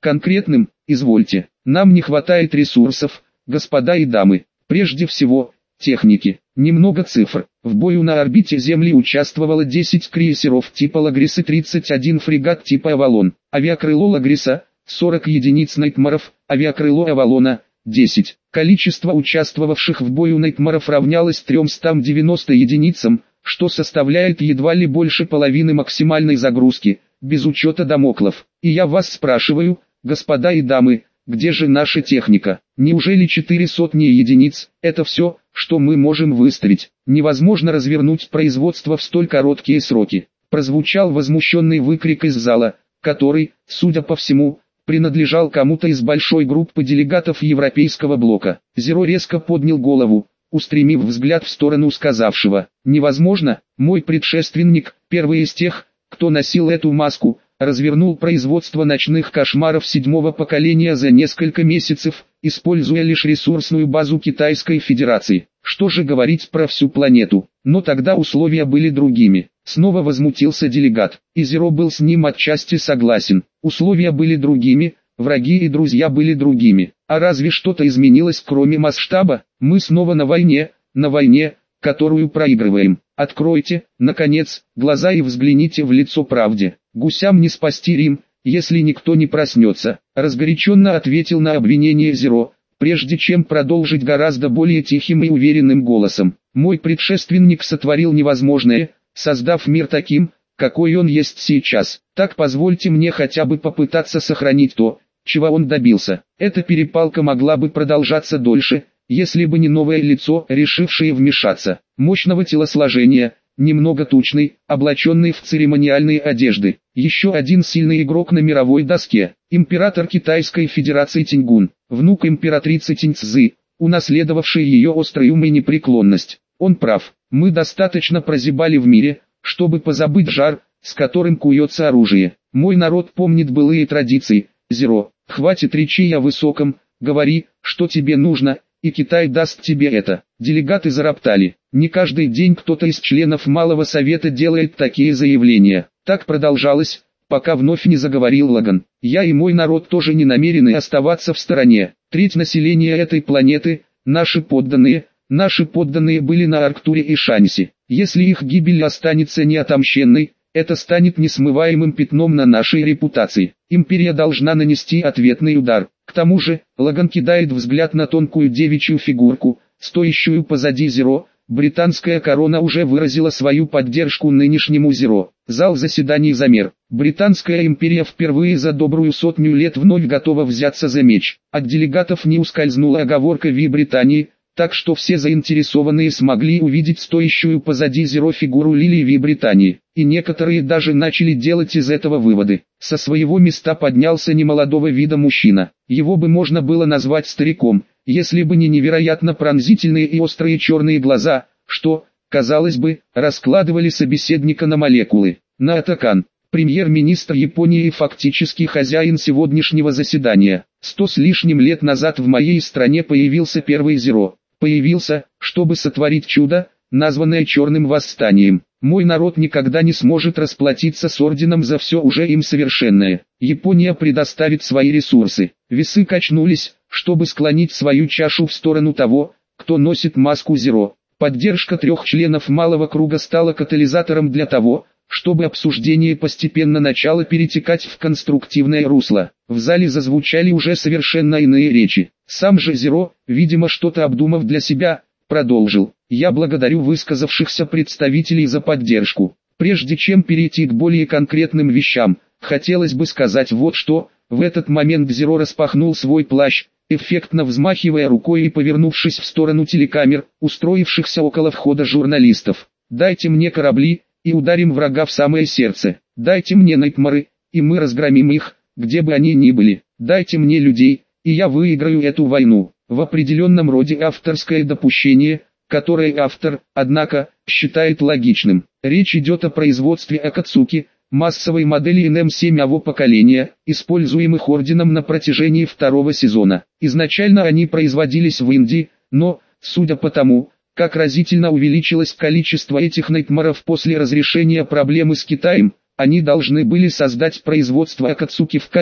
Конкретным, извольте. Нам не хватает ресурсов, господа и дамы. Прежде всего, техники. Немного цифр. В бою на орбите Земли участвовало 10 крейсеров типа Лагрис и 31 фрегат типа Авалон. Авиакрыло Лагриса – 40 единиц Найтмаров, авиакрыло Авалона – 10. Количество участвовавших в бою Найтмаров равнялось 390 единицам, что составляет едва ли больше половины максимальной загрузки, без учета дамоклов. И я вас спрашиваю, господа и дамы, где же наша техника? Неужели 400 единиц – это все, что мы можем выставить? Невозможно развернуть производство в столь короткие сроки. Прозвучал возмущенный выкрик из зала, который, судя по всему, принадлежал кому-то из большой группы делегатов Европейского блока. Зеро резко поднял голову, устремив взгляд в сторону сказавшего. «Невозможно, мой предшественник, первый из тех, кто носил эту маску, развернул производство ночных кошмаров 7-го поколения за несколько месяцев, используя лишь ресурсную базу Китайской Федерации. Что же говорить про всю планету? Но тогда условия были другими». Снова возмутился делегат, и Зеро был с ним отчасти согласен. Условия были другими, враги и друзья были другими. А разве что-то изменилось кроме масштаба? Мы снова на войне, которую проигрываем. Откройте, наконец, глаза и взгляните в лицо правде. Гусям не спасти Рим, если никто не проснется, разгоряченно ответил на обвинение Зеро, прежде чем продолжить гораздо более тихим и уверенным голосом. Мой предшественник сотворил невозможное, создав мир таким, какой он есть сейчас. Так позвольте мне хотя бы попытаться сохранить то, чего он добился. Эта перепалка могла бы продолжаться дольше, если бы не новое лицо, решившее вмешаться. Мощного телосложения, немного тучный, облаченный в церемониальные одежды. Еще один сильный игрок на мировой доске. Император Китайской Федерации Тиньгун, внук императрицы Тиньцзы, унаследовавший ее острый ум и непреклонность. Он прав. Мы достаточно прозябали в мире, чтобы позабыть жар, с которым куется оружие. Мой народ помнит былые традиции. Зеро, хватит речей о высоком, говори, что тебе нужно, и Китай даст тебе это. Делегаты зароптали. Не каждый день кто-то из членов Малого Совета делает такие заявления. Так продолжалось, пока вновь не заговорил Лаган. Я и мой народ тоже не намерены оставаться в стороне. Треть населения этой планеты – наши подданные были на Арктуре и Шанси. Если их гибель останется неотомщенной, это станет несмываемым пятном на нашей репутации. Империя должна нанести ответный удар. К тому же, Лаган кидает взгляд на тонкую девичью фигурку, стоящую позади Зеро. Британская корона уже выразила свою поддержку нынешнему Зеро. Зал заседаний замер. Британская империя впервые за добрую 100 лет вновь готова взяться за меч. От делегатов не ускользнула оговорка Ви Британии, так что все заинтересованные смогли увидеть стоящую позади Зеро фигуру Лилии Ви Британии, и некоторые даже начали делать из этого выводы. Со своего места поднялся немолодого вида мужчина. Его бы можно было назвать стариком, если бы не невероятно пронзительные и острые черные глаза, что, казалось бы, раскладывали собеседника на молекулы. Наото Кан, премьер-министр Японии и фактически хозяин сегодняшнего заседания. 100 с лишним лет назад в моей стране появился первый Зеро. Появился, чтобы сотворить чудо, названное Черным Восстанием. Мой народ никогда не сможет расплатиться с орденом за все уже им совершенное. Япония предоставит свои ресурсы. Весы качнулись, чтобы склонить свою чашу в сторону того, кто носит маску Зеро. Поддержка 3 членов малого круга стала катализатором для того, чтобы обсуждение постепенно начало перетекать в конструктивное русло. В зале зазвучали уже совершенно иные речи. Сам же Зеро, видимо что-то обдумав для себя, продолжил. Я благодарю высказавшихся представителей за поддержку. Прежде чем перейти к более конкретным вещам, хотелось бы сказать вот что. В этот момент Зеро распахнул свой плащ, эффектно взмахивая рукой и повернувшись в сторону телекамер, устроившихся около входа журналистов. Дайте мне корабли, и ударим врага в самое сердце. Дайте мне Найтмары, и мы разгромим их, где бы они ни были. Дайте мне людей, и я выиграю эту войну. В определенном роде авторское допущение, которое автор, однако, считает логичным. Речь идет о производстве Акацуки, массовой модели НМ-7-го поколения, используемых орденом на протяжении 2-го сезона. Изначально они производились в Индии, но, судя по тому, как разительно увеличилось количество этих Найтмаров после разрешения проблемы с Китаем, они должны были создать производство Акацуки в КФ.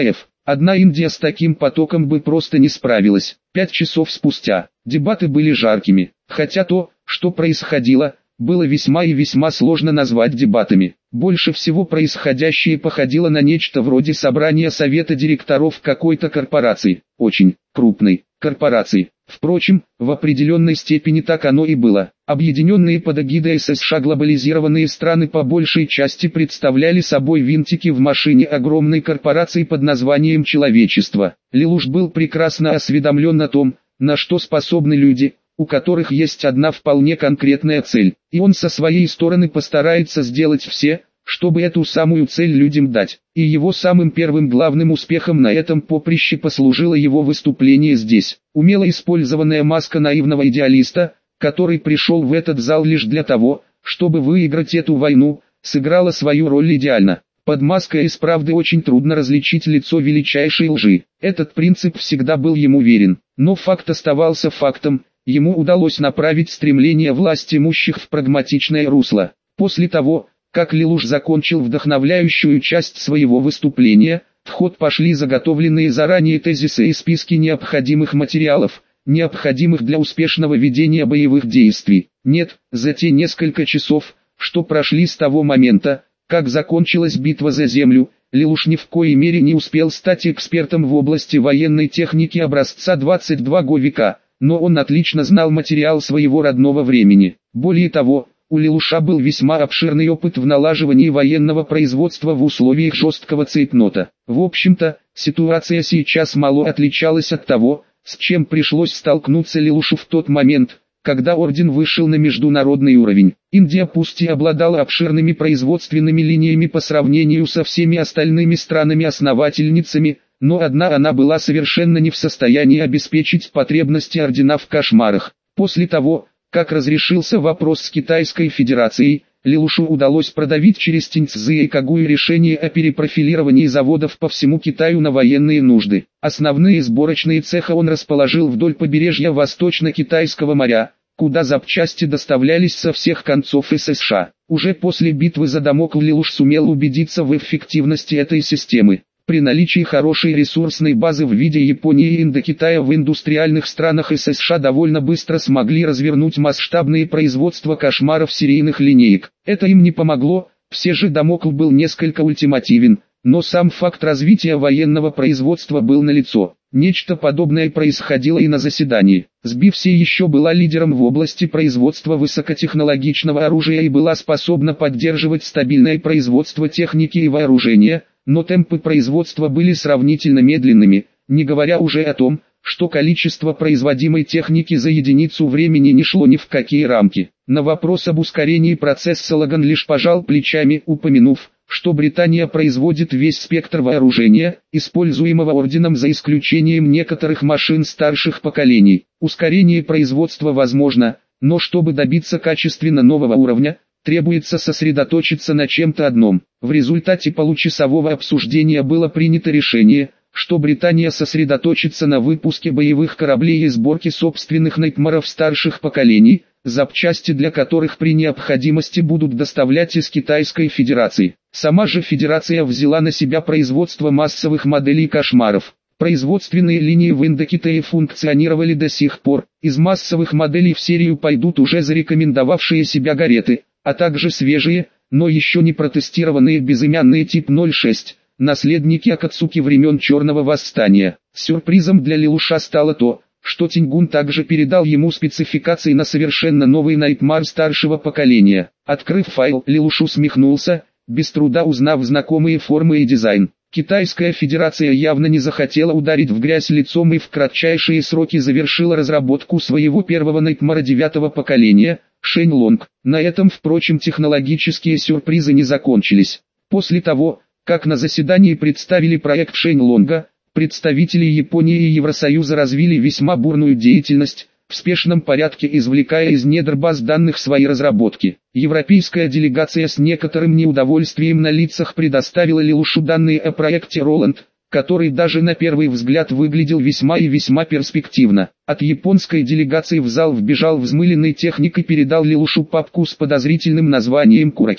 Одна Индия с таким потоком бы просто не справилась. 5 часов спустя, дебаты были жаркими, хотя то, что происходило, было весьма и весьма сложно назвать дебатами. Больше всего происходящее походило на нечто вроде собрания совета директоров какой-то корпорации, очень крупной корпорации. Впрочем, в определенной степени так оно и было. Объединенные под эгидой США глобализированные страны по большей части представляли собой винтики в машине огромной корпорации под названием «Человечество». Лелуш был прекрасно осведомлен о том, на что способны люди, у которых есть одна вполне конкретная цель, и он со своей стороны постарается сделать все, чтобы эту самую цель людям дать. И его самым первым главным успехом на этом поприще послужило его выступление здесь. Умело использованная маска наивного идеалиста, который пришел в этот зал лишь для того, чтобы выиграть эту войну, сыграла свою роль идеально. Под маской из правды очень трудно различить лицо величайшей лжи. Этот принцип всегда был ему верен, но факт оставался фактом. Ему удалось направить стремление власть имущих в прагматичное русло. После того, как Лелуш закончил вдохновляющую часть своего выступления, в ход пошли заготовленные заранее тезисы и списки необходимых материалов, необходимых для успешного ведения боевых действий. Нет, за те несколько часов, что прошли с того момента, как закончилась битва за землю, Лелуш ни в коей мере не успел стать экспертом в области военной техники образца 22 века, но он отлично знал материал своего родного времени. Более того, у Лелуша был весьма обширный опыт в налаживании военного производства в условиях жесткого цейтнота. В общем-то, ситуация сейчас мало отличалась от того, с чем пришлось столкнуться Лелушу в тот момент, когда орден вышел на международный уровень. Индия пусть и обладала обширными производственными линиями по сравнению со всеми остальными странами-основательницами, но одна она была совершенно не в состоянии обеспечить потребности ордена в кошмарах. После того, как разрешился вопрос с Китайской Федерацией, Лелушу удалось продавить через Тиньцзы и Кагуй решение о перепрофилировании заводов по всему Китаю на военные нужды. Основные сборочные цеха он расположил вдоль побережья Восточно-Китайского моря, куда запчасти доставлялись со всех концов США. Уже после битвы за Дамокл Лелуш сумел убедиться в эффективности этой системы. При наличии хорошей ресурсной базы в виде Японии и Индокитая в индустриальных странах и США довольно быстро смогли развернуть масштабные производства кошмаров серийных линеек. Это им не помогло, все же Дамокл был несколько ультимативен, но сам факт развития военного производства был налицо. Нечто подобное происходило и на заседании. Сбивси еще была лидером в области производства высокотехнологичного оружия и была способна поддерживать стабильное производство техники и вооружения, но темпы производства были сравнительно медленными, не говоря уже о том, что количество производимой техники за единицу времени не шло ни в какие рамки. На вопрос об ускорении процесса Лаган лишь пожал плечами, упомянув, что Британия производит весь спектр вооружения, используемого орденом за исключением некоторых машин старших поколений. Ускорение производства возможно, но чтобы добиться качественно нового уровня, требуется сосредоточиться на чем-то одном. В результате получасового обсуждения было принято решение, что Британия сосредоточится на выпуске боевых кораблей и сборке собственных найтмаров старших поколений, запчасти для которых при необходимости будут доставлять из Китайской Федерации. Сама же Федерация взяла на себя производство массовых моделей кошмаров. Производственные линии в Индокитае функционировали до сих пор. Из массовых моделей в серию пойдут уже зарекомендовавшие себя Гареты, а также свежие, но еще не протестированные безымянные тип 06, наследники Акацуки времен Черного Восстания. Сюрпризом для Лелуша стало то, что Тиньгун также передал ему спецификации на совершенно новый Найтмар старшего поколения. Открыв файл, Лелуш усмехнулся, без труда узнав знакомые формы и дизайн. Китайская Федерация явно не захотела ударить в грязь лицом и в кратчайшие сроки завершила разработку своего первого Найтмара 9-го поколения, Шэньлонг. На этом, впрочем, технологические сюрпризы не закончились. После того, как на заседании представили проект Шэньлонга, представители Японии и Евросоюза развили весьма бурную деятельность, в спешном порядке извлекая из недр баз данных свои разработки. Европейская делегация с некоторым неудовольствием на лицах предоставила Лелушу данные о проекте Роланд, который даже на первый взгляд выглядел весьма и весьма перспективно. От японской делегации в зал вбежал взмыленный техник и передал Лелушу папку с подозрительным названием Куракири.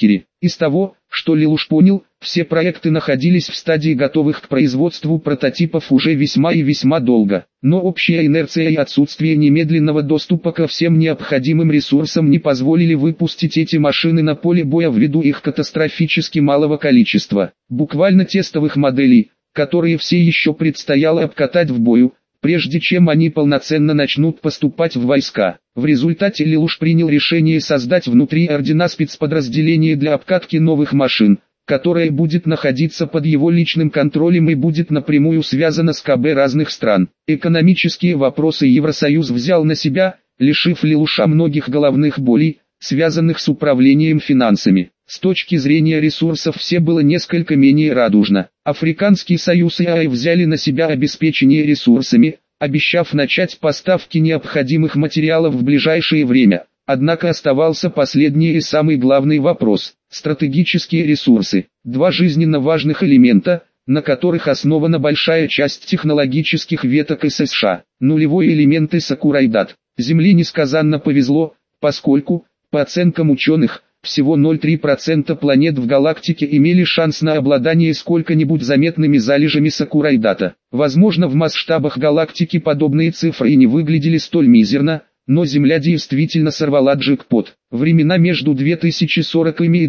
Из того, что Лелуш понял, все проекты находились в стадии готовых к производству прототипов уже весьма и весьма долго. Но общая инерция и отсутствие немедленного доступа ко всем необходимым ресурсам не позволили выпустить эти машины на поле боя ввиду их катастрофически малого количества. Буквально тестовых моделей, которые все еще предстояло обкатать в бою, прежде чем они полноценно начнут поступать в войска. В результате Лелуш принял решение создать внутри ордена спецподразделение для обкатки новых машин, которое будет находиться под его личным контролем и будет напрямую связано с КБ разных стран. Экономические вопросы Евросоюз взял на себя, лишив Лелуша многих головных болей, связанных с управлением финансами. С точки зрения ресурсов все было несколько менее радужно. Африканский союз и АЭ взяли на себя обеспечение ресурсами, обещав начать поставки необходимых материалов в ближайшее время. Однако оставался последний и самый главный вопрос – стратегические ресурсы. Два жизненно важных элемента, на которых основана большая часть технологических веток США. Нулевой элемент и Сакурайдат. Земле несказанно повезло, поскольку, по оценкам ученых, всего 0,3% планет в галактике имели шанс на обладание сколько-нибудь заметными залежами Сакурайдата. Возможно, в масштабах галактики подобные цифры и не выглядели столь мизерно, но Земля действительно сорвала джекпот. Времена между 2040 и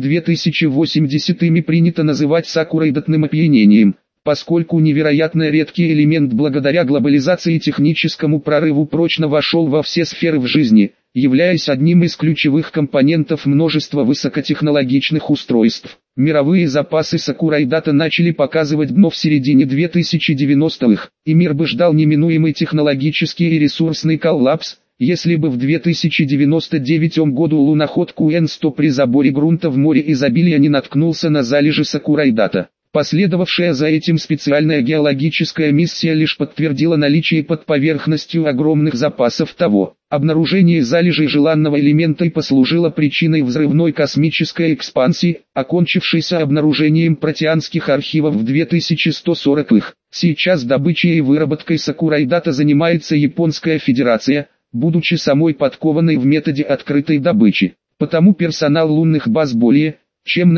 2080 принято называть сакурайдатным опьянением, поскольку невероятно редкий элемент благодаря глобализации и техническому прорыву прочно вошел во все сферы в жизни, являясь одним из ключевых компонентов множества высокотехнологичных устройств. Мировые запасы Сакурайдата начали показывать дно в середине 2090-х, и мир бы ждал неминуемый технологический и ресурсный коллапс, если бы в 2099 году луноход Куэн-100 при заборе грунта в море изобилия не наткнулся на залежи Сакурайдата. Последовавшая за этим специальная геологическая миссия лишь подтвердила наличие под поверхностью огромных запасов того. Обнаружение залежей желанного элемента и послужило причиной взрывной космической экспансии, окончившейся обнаружением протеанских архивов в 2140-х. Сейчас добычей и выработкой Сакурайдата занимается Японская Федерация, будучи самой подкованной в методе открытой добычи. Потому персонал лунных баз более чем на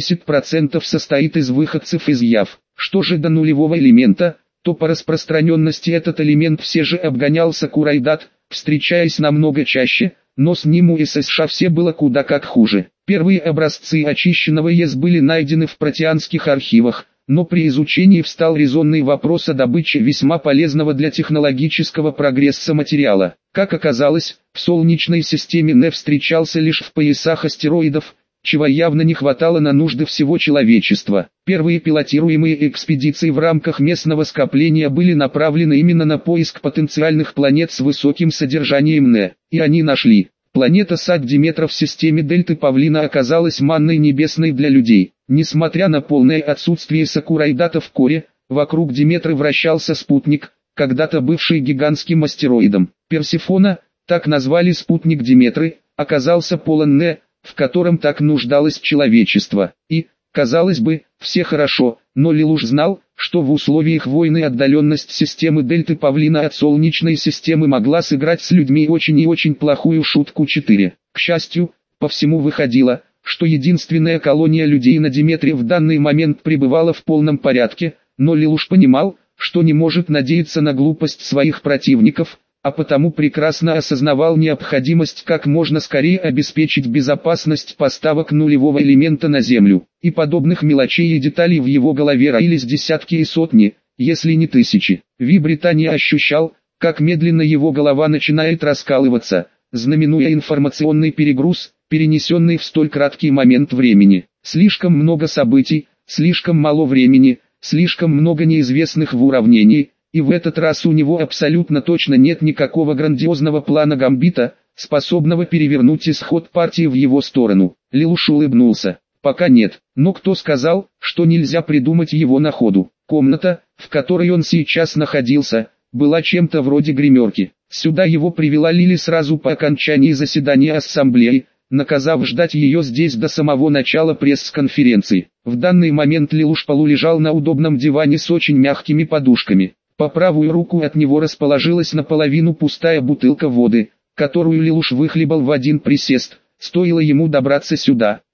70% состоит из выходцев из ЯВ. Что же до нулевого элемента, то по распространенности этот элемент все же обгонял Сакурайдат, встречаясь намного чаще, но с ним у США все было куда как хуже. Первые образцы очищенного ЕС были найдены в протеанских архивах, но при изучении встал резонный вопрос о добыче весьма полезного для технологического прогресса материала. Как оказалось, в Солнечной системе НЕ встречался лишь в поясах астероидов, чего явно не хватало на нужды всего человечества. Первые пилотируемые экспедиции в рамках местного скопления были направлены именно на поиск потенциальных планет с высоким содержанием НЕ, и они нашли. Планета Сад Диметра в системе Дельты Павлина оказалась манной небесной для людей. Несмотря на полное отсутствие Сакурайдата в коре, вокруг Диметры вращался спутник, когда-то бывший гигантским астероидом. Персефона, так назвали спутник Диметры, оказался полон НЕ, в котором так нуждалось человечество. И, казалось бы, все хорошо, но Лелуш знал, что в условиях войны отдаленность системы Дельты Павлина от Солнечной системы могла сыграть с людьми очень и очень плохую шутку 4. К счастью, по всему выходило, что единственная колония людей на Диметре в данный момент пребывала в полном порядке, но Лелуш понимал, что не может надеяться на глупость своих противников, а потому прекрасно осознавал необходимость как можно скорее обеспечить безопасность поставок нулевого элемента на Землю. И подобных мелочей и деталей в его голове роились десятки и сотни, если не тысячи. Британия ощущал, как медленно его голова начинает раскалываться, знаменуя информационный перегруз, перенесенный в столь краткий момент времени. Слишком много событий, слишком мало времени, слишком много неизвестных в уравнении. И в этот раз у него абсолютно точно нет никакого грандиозного плана гамбита, способного перевернуть исход партии в его сторону. Лелуш улыбнулся. Пока нет, но кто сказал, что нельзя придумать его на ходу? Комната, в которой он сейчас находился, была чем-то вроде гримерки. Сюда его привела Лили сразу по окончании заседания ассамблеи, наказав ждать ее здесь до самого начала пресс-конференции. В данный момент Лелуш полулежал на удобном диване с очень мягкими подушками. По правую руку от него расположилась наполовину пустая бутылка воды, которую Лелуш выхлебал в один присест, стоило ему добраться сюда.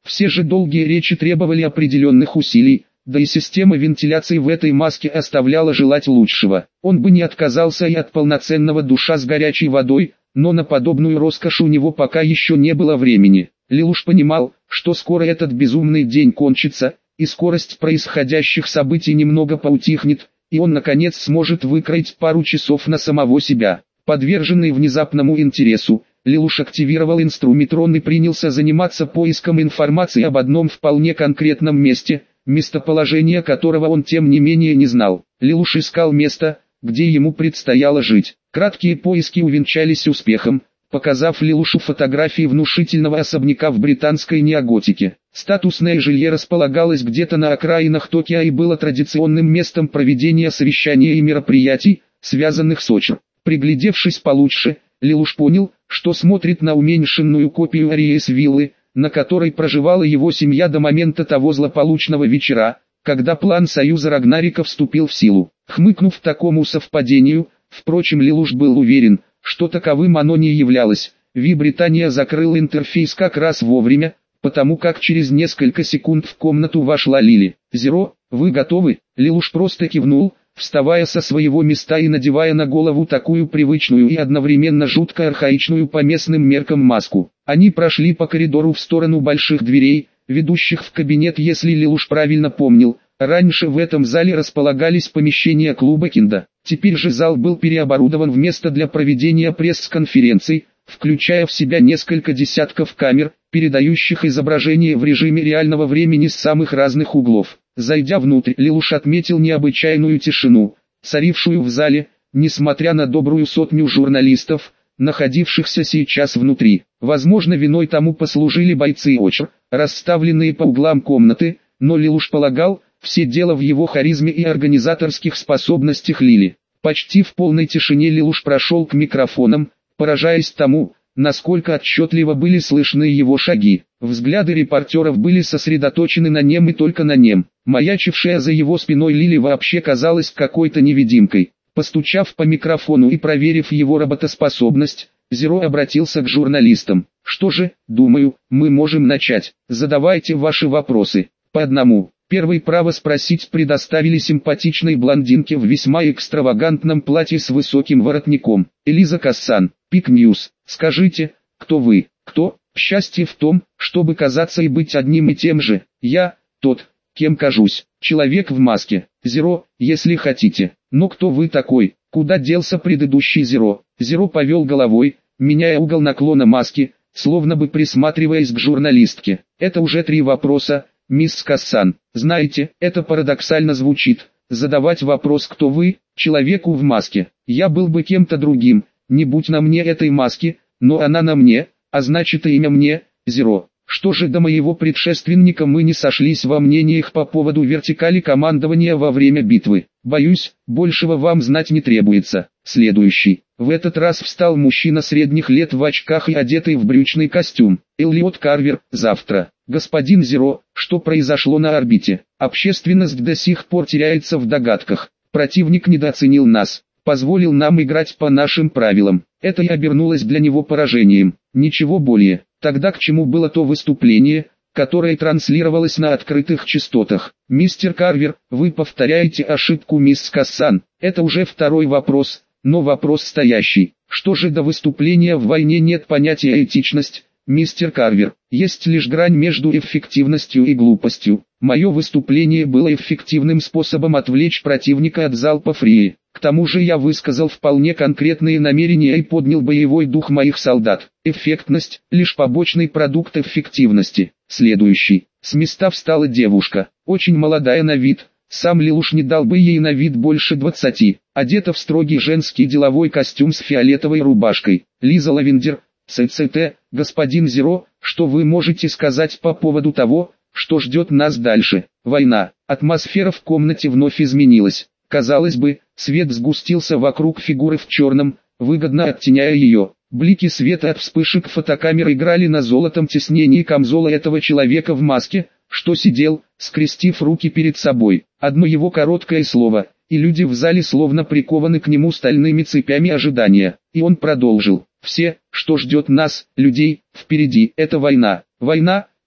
Все же долгие речи требовали определенных усилий, да и система вентиляции в этой маске оставляла желать лучшего. Он бы не отказался и от полноценного душа с горячей водой, но на подобную роскошь у него пока еще не было времени. Лелуш понимал, что скоро этот безумный день кончится, и скорость происходящих событий немного поутихнет, и он наконец сможет выкроить пару часов на самого себя. Подверженный внезапному интересу, Лелуш активировал инструментрон и принялся заниматься поиском информации об одном вполне конкретном месте, местоположение которого он тем не менее не знал. Лелуш искал место, где ему предстояло жить. Краткие поиски увенчались успехом, показав Лелушу фотографии внушительного особняка в британской неоготике. Статусное жилье располагалось где-то на окраинах Токио и было традиционным местом проведения совещаний и мероприятий, связанных с ОЧР. Приглядевшись получше, Лелуш понял, что смотрит на уменьшенную копию Ариес-виллы, на которой проживала его семья до момента того злополучного вечера, когда план Союза Рагнарика вступил в силу. Хмыкнув такому совпадению, впрочем, Лелуш был уверен, что таковым оно не являлось. Британия закрыл интерфейс как раз вовремя, потому как через несколько секунд в комнату вошла Лили. «Зеро, вы готовы?» Лелуш просто кивнул, вставая со своего места и надевая на голову такую привычную и одновременно жутко архаичную по местным меркам маску. Они прошли по коридору в сторону больших дверей, ведущих в кабинет. Если Лелуш правильно помнил, раньше в этом зале располагались помещения клуба Кинда. Теперь же зал был переоборудован в место для проведения пресс-конференций, включая в себя несколько десятков камер, передающих изображение в режиме реального времени с самых разных углов. Зайдя внутрь, Лелуш отметил необычайную тишину, царившую в зале, несмотря на добрую сотню журналистов, находившихся сейчас внутри. Возможно, виной тому послужили бойцы ОЧР, расставленные по углам комнаты, но Лелуш полагал, все дело в его харизме и организаторских способностях Лили. Почти в полной тишине Лелуш прошел к микрофонам, поражаясь тому, насколько отчетливо были слышны его шаги. Взгляды репортеров были сосредоточены на нем и только на нем. Маячившая за его спиной Лили вообще казалась какой-то невидимкой. Постучав по микрофону и проверив его работоспособность, Зеро обратился к журналистам. «Что же, думаю, мы можем начать. Задавайте ваши вопросы. По одному». Первый право спросить предоставили симпатичной блондинке в весьма экстравагантном платье с высоким воротником. Элиза Кассан, Пик Ньюс. Скажите, кто вы? Кто? Счастье в том, чтобы казаться и быть одним и тем же. Я, тот, кем кажусь. Человек в маске. Зеро, если хотите. Но кто вы такой? Куда делся предыдущий Зеро? Зеро повел головой, меняя угол наклона маски, словно бы присматриваясь к журналистке. Это уже 3 вопроса. «Мисс Кассан, знаете, это парадоксально звучит, задавать вопрос «кто вы?» человеку в маске. Я был бы кем-то другим, не будь на мне этой маски, но она на мне, а значит и имя мне, Зеро. Что же до моего предшественника, мы не сошлись во мнениях по поводу вертикали командования во время битвы. Боюсь, большего вам знать не требуется. Следующий. В этот раз встал мужчина средних лет в очках и одетый в брючный костюм. Эллиот Карвер. Завтра. Господин Зеро, что произошло на орбите? Общественность до сих пор теряется в догадках. Противник недооценил нас, позволил нам играть по нашим правилам. Это и обернулось для него поражением. Ничего более. Тогда к чему было то выступление, которое транслировалось на открытых частотах? Мистер Карвер, вы повторяете ошибку мисс Кассан. Это уже 2-й вопрос, но вопрос стоящий. Что же до выступления в войне? Нет понятия этичность, мистер Карвер. Есть лишь грань между эффективностью и глупостью. Мое выступление было эффективным способом отвлечь противника от залпов Рии. К тому же я высказал вполне конкретные намерения и поднял боевой дух моих солдат. Эффектность – лишь побочный продукт эффективности. Следующий. С места встала девушка, очень молодая на вид. Сам Лелуш не дал бы ей на вид больше 20. Одета в строгий женский деловой костюм с фиолетовой рубашкой. Лиза Лавендер, ЦЦТ. Господин Зеро, что вы можете сказать по поводу того, что ждет нас дальше? Война. Атмосфера в комнате вновь изменилась. Казалось бы, свет сгустился вокруг фигуры в черном, выгодно оттеняя ее. Блики света от вспышек фотокамер играли на золотом тиснении камзола этого человека в маске, что сидел, скрестив руки перед собой. Одно его короткое слово, и люди в зале словно прикованы к нему стальными цепями ожидания. И он продолжил. Все, что ждет нас, людей, впереди, это война. Война,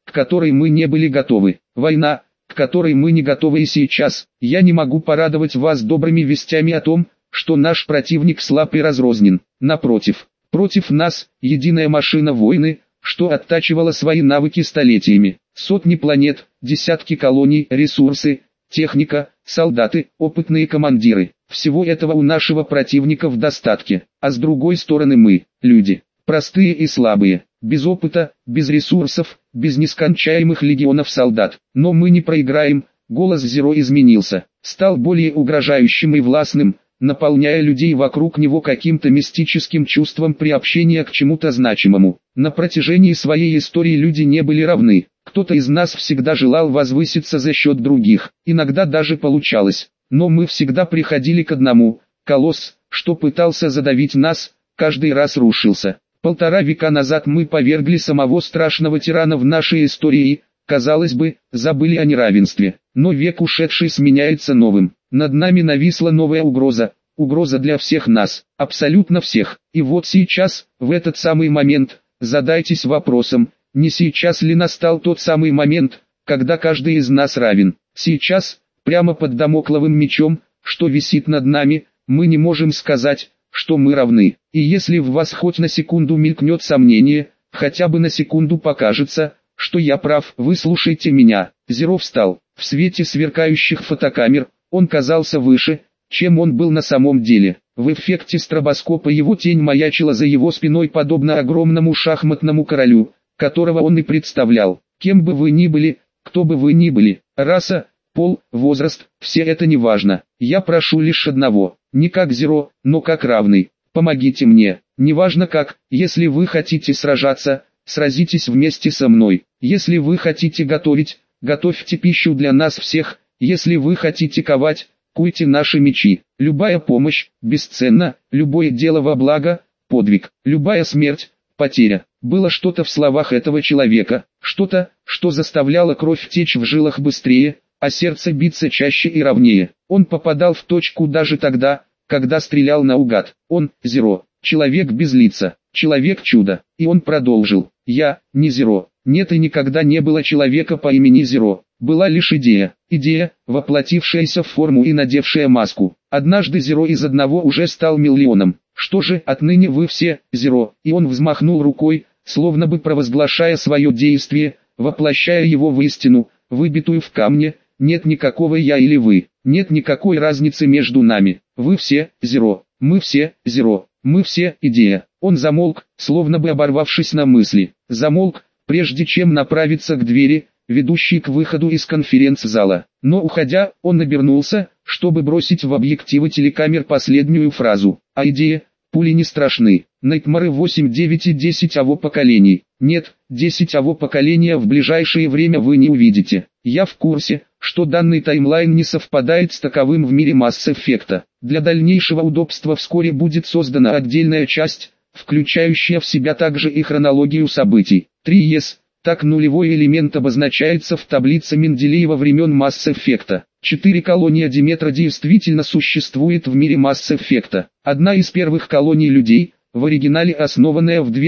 к которой мы не были готовы. Война, к которой мы не готовы и сейчас. Я не могу порадовать вас добрыми вестями о том, что наш противник слаб и разрознен. Напротив, против нас, единая машина войны, что оттачивала свои навыки столетиями. Сотни планет, десятки колоний, ресурсы, техника, солдаты, опытные командиры. Всего этого у нашего противника в достатке. А с другой стороны мы, люди, простые и слабые, без опыта, без ресурсов, без нескончаемых легионов солдат. Но мы не проиграем. Голос Зеро изменился, стал более угрожающим и властным, наполняя людей вокруг него каким-то мистическим чувством приобщения к чему-то значимому. На протяжении своей истории люди не были равны. Кто-то из нас всегда желал возвыситься за счет других, иногда даже получалось. Но мы всегда приходили к одному: колосс, что пытался задавить нас, каждый раз рушился. 1,5 века назад мы повергли самого страшного тирана в нашей истории и, казалось бы, забыли о неравенстве. Но век ушедший сменяется новым. Над нами нависла новая угроза. Угроза для всех нас, абсолютно всех. И вот сейчас, в этот самый момент, задайтесь вопросом, не сейчас ли настал тот самый момент, когда каждый из нас равен. Сейчас, прямо под дамокловым мечом, что висит над нами, мы не можем сказать, что мы равны. И если в вас хоть на секунду мелькнет сомнение, хотя бы на секунду покажется, что я прав, выслушайте меня. Зеро встал. В свете сверкающих фотокамер, он казался выше, чем он был на самом деле. В эффекте стробоскопа его тень маячила за его спиной подобно огромному шахматному королю, которого он и представлял. Кем бы вы ни были, кто бы вы ни были, раса, пол, возраст, все это не важно. Я прошу лишь одного, не как Зеро, но как равный. Помогите мне, неважно как, если вы хотите сражаться, сразитесь вместе со мной. Если вы хотите готовить, готовьте пищу для нас всех. Если вы хотите ковать, куйте наши мечи. Любая помощь бесценна, любое дело во благо, подвиг, любая смерть, потеря. Было что-то в словах этого человека, что-то, что заставляло кровь течь в жилах быстрее, а сердце биться чаще и ровнее. Он попадал в точку даже тогда, когда стрелял наугад. Он, Зеро, человек без лица, человек-чудо. И он продолжил: я, не Зеро. Нет и никогда не было человека по имени Зеро. Была лишь идея, воплотившаяся в форму и надевшая маску. Однажды Зеро из одного уже стал миллионом. Что же, отныне вы все, Зеро. И он взмахнул рукой, словно бы провозглашая свое действие, воплощая его в истину, выбитую в камне. Нет никакого я или вы, нет никакой разницы между нами. Вы все, Зеро, мы все, Зеро, мы все, идея. Он замолк, словно бы оборвавшись на мысли. Замолк, прежде чем направиться к двери, ведущей к выходу из конференц-зала. Но уходя, он обернулся, чтобы бросить в объективы телекамер последнюю фразу. А идея, пули не страшны. Найтмары 8, 9 и 10 аво поколений. Нет, 10 аво поколения в ближайшее время вы не увидите. Я в курсе, что данный таймлайн не совпадает с таковым в мире Mass Effect. Для дальнейшего удобства вскоре будет создана отдельная часть, включающая в себя также и хронологию событий. 3S. Так нулевой элемент обозначается в таблице Менделеева времен Mass Effect. 4 колония Диметра действительно существует в мире Mass Effect. Одна из первых колоний людей, в оригинале основанная в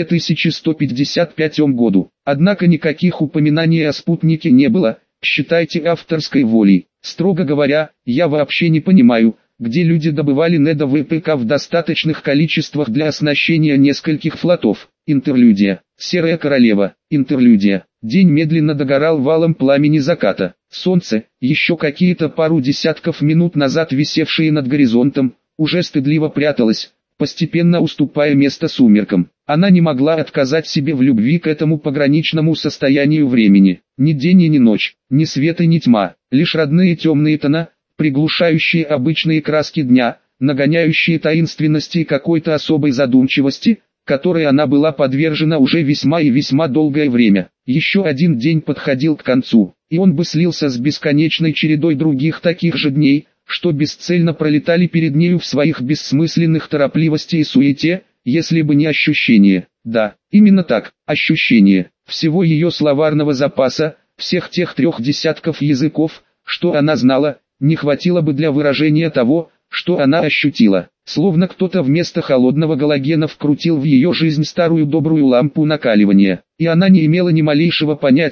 2155 году. Однако никаких упоминаний о спутнике не было, считайте авторской волей. Строго говоря, я вообще не понимаю, где люди добывали недо ВПК в достаточных количествах для оснащения нескольких флотов. Интерлюдия. Серая королева. Интерлюдия. День медленно догорал валом пламени заката. Солнце, еще какие-то пару десятков минут назад висевшее над горизонтом, уже стыдливо пряталось, постепенно уступая место сумеркам. Она не могла отказать себе в любви к этому пограничному состоянию времени. Ни день и ни ночь, ни свет и ни тьма, лишь родные темные тона, приглушающие обычные краски дня, нагоняющие таинственности и какой-то особой задумчивости, которой она была подвержена уже весьма и весьма долгое время. Еще один день подходил к концу, и он бы слился с бесконечной чередой других таких же дней, что бесцельно пролетали перед нею в своих бессмысленных торопливости и суете, если бы не ощущение. Да, именно так, ощущение, всего ее словарного запаса, всех тех 3 десятков языков, что она знала, не хватило бы для выражения того, что она ощутила. Словно кто-то вместо холодного галогена вкрутил в ее жизнь старую добрую лампу накаливания, и она не имела ни малейшего понятия,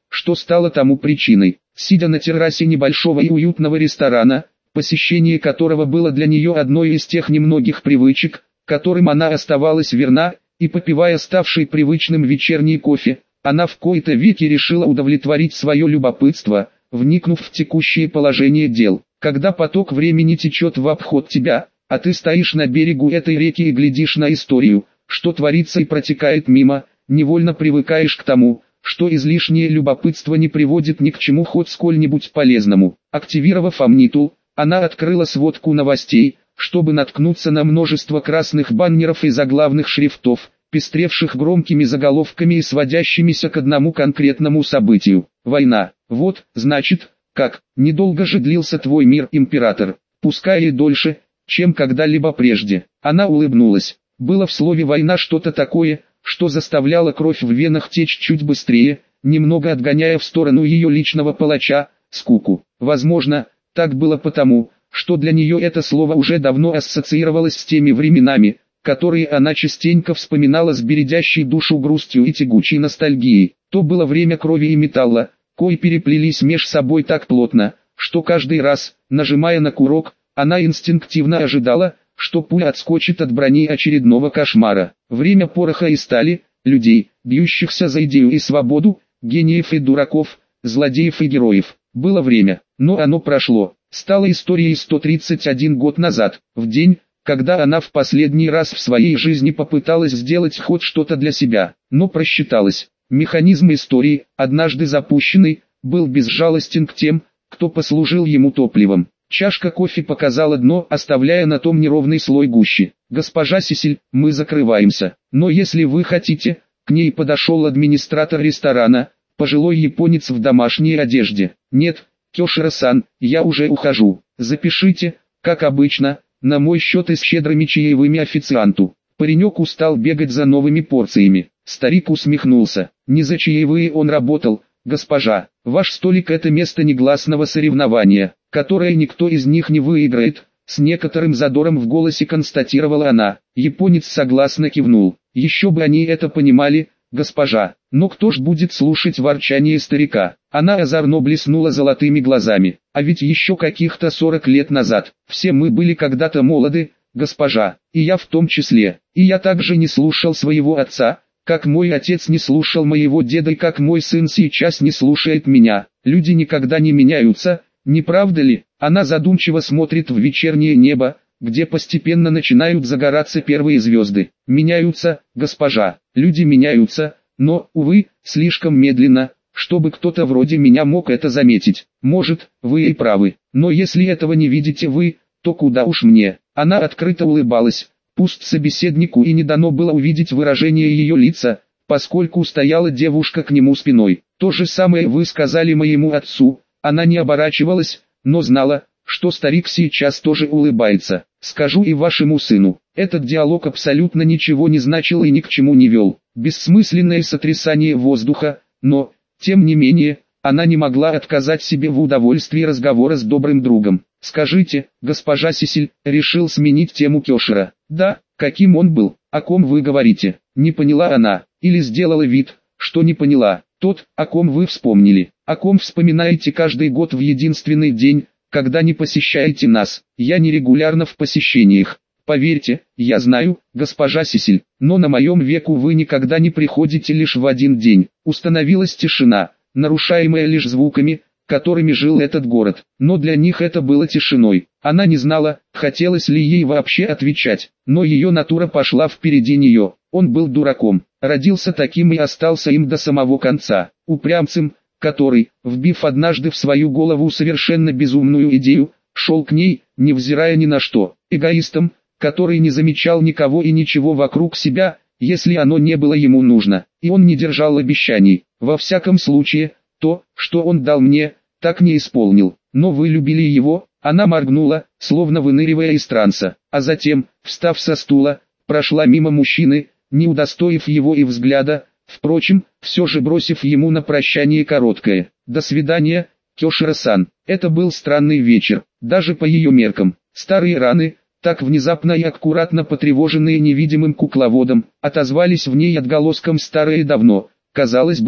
что стало тому причиной. Сидя на террасе небольшого и уютного ресторана, посещение которого было для нее одной из тех немногих привычек, которым она оставалась верна, и попивая ставший привычным вечерний кофе, она в кои-то веки решила удовлетворить свое любопытство, вникнув в текущее положение дел. Когда поток времени течет в обход тебя, а ты стоишь на берегу этой реки и глядишь на историю, что творится и протекает мимо, невольно привыкаешь к тому, что излишнее любопытство не приводит ни к чему хоть сколь-нибудь полезному. Активировав Амнитул, она открыла сводку новостей, чтобы наткнуться на множество красных баннеров и заглавных шрифтов, пестревших громкими заголовками и сводящимися к одному конкретному событию. Война. Вот, значит, как, недолго же длился твой мир, император, пускай и дольше, чем когда-либо прежде. Она улыбнулась. Было в слове «война» что-то такое, что заставляло кровь в венах течь чуть быстрее, немного отгоняя в сторону ее личного палача, скуку. Возможно, так было потому, что для нее это слово уже давно ассоциировалось с теми временами, которые она частенько вспоминала с бередящей душу грустью и тягучей ностальгией. То было время крови и металла, кои переплелись меж собой так плотно, что каждый раз, нажимая на курок, она инстинктивно ожидала, что пуля отскочит от брони очередного кошмара. Время пороха и стали, людей, бьющихся за идею и свободу, гениев и дураков, злодеев и героев. Было время, но оно прошло. Стало историей 131 год назад, в день, когда она в последний раз в своей жизни попыталась сделать хоть что-то для себя, но просчиталась. Механизм истории, однажды запущенный, был безжалостен к тем, кто послужил ему топливом. Чашка кофе показала дно, оставляя на том неровный слой гущи. «Госпожа Сесиль, мы закрываемся. Но если вы хотите...» К ней подошел администратор ресторана, пожилой японец в домашней одежде. «Нет, Кёширо-сан, я уже ухожу. Запишите, как обычно, на мой счет и с щедрыми чаевыми официанту». Паренек устал бегать за новыми порциями. Старик усмехнулся. «Не за чаевые он работал, госпожа. Ваш столик — это место негласного соревнования, которое никто из них не выиграет», с некоторым задором в голосе констатировала она. Японец согласно кивнул. «Еще бы они это понимали, госпожа. Но кто ж будет слушать ворчание старика?» Она озорно блеснула золотыми глазами. «А ведь еще каких-то 40 лет назад, все мы были когда-то молоды, госпожа, и я в том числе. И я также не слушал своего отца, как мой отец не слушал моего деда и как мой сын сейчас не слушает меня. Люди никогда не меняются, не правда ли?» Она задумчиво смотрит в вечернее небо, где постепенно начинают загораться первые звезды. «Меняются, госпожа, люди меняются, но, увы, слишком медленно, чтобы кто-то вроде меня мог это заметить. Может, вы и правы, но если этого не видите вы, то куда уж мне». Она открыто улыбалась, пусть собеседнику и не дано было увидеть выражение ее лица, поскольку стояла девушка к нему спиной. «То же самое вы сказали моему отцу». Она не оборачивалась, но знала, что старик сейчас тоже улыбается. «Скажу и вашему сыну». Этот диалог абсолютно ничего не значил и ни к чему не вел. Бессмысленное сотрясание воздуха, но, тем не менее, она не могла отказать себе в удовольствии разговора с добрым другом. «Скажите, госпожа Сесиль», решил сменить тему Кёширо. «Да, каким он был, о ком вы говорите?» Не поняла она, или сделала вид, что не поняла. «Тот, о ком вы вспомнили, о ком вспоминаете каждый год в единственный день, когда не посещаете нас. Я нерегулярно в посещениях. Поверьте, я знаю, госпожа Сесиль, но на моем веку вы никогда не приходите лишь в один день». Установилась тишина, нарушаемая лишь звуками, которыми жил этот город. Но для них это было тишиной. Она не знала, хотелось ли ей вообще отвечать, но ее натура пошла впереди нее. Он был дураком, родился таким и остался им до самого конца. Упрямцем, который, вбив однажды в свою голову совершенно безумную идею, шел к ней, невзирая ни на что. Эгоистом, который не замечал никого и ничего вокруг себя, если оно не было ему нужно, и он не держал обещаний. Во всяком случае, то, что он дал мне, так не исполнил. Но вы любили его? Она моргнула, словно выныривая из транса, а затем, встав со стула, прошла мимо мужчины, не удостоив его и взгляда, впрочем, все же бросив ему на прощание короткое «До свидания, Кёширо-сан». Это был странный вечер, даже по ее меркам. Старые раны, так внезапно и аккуратно потревоженные невидимым кукловодом, отозвались в ней отголоском старое давно, казалось бы,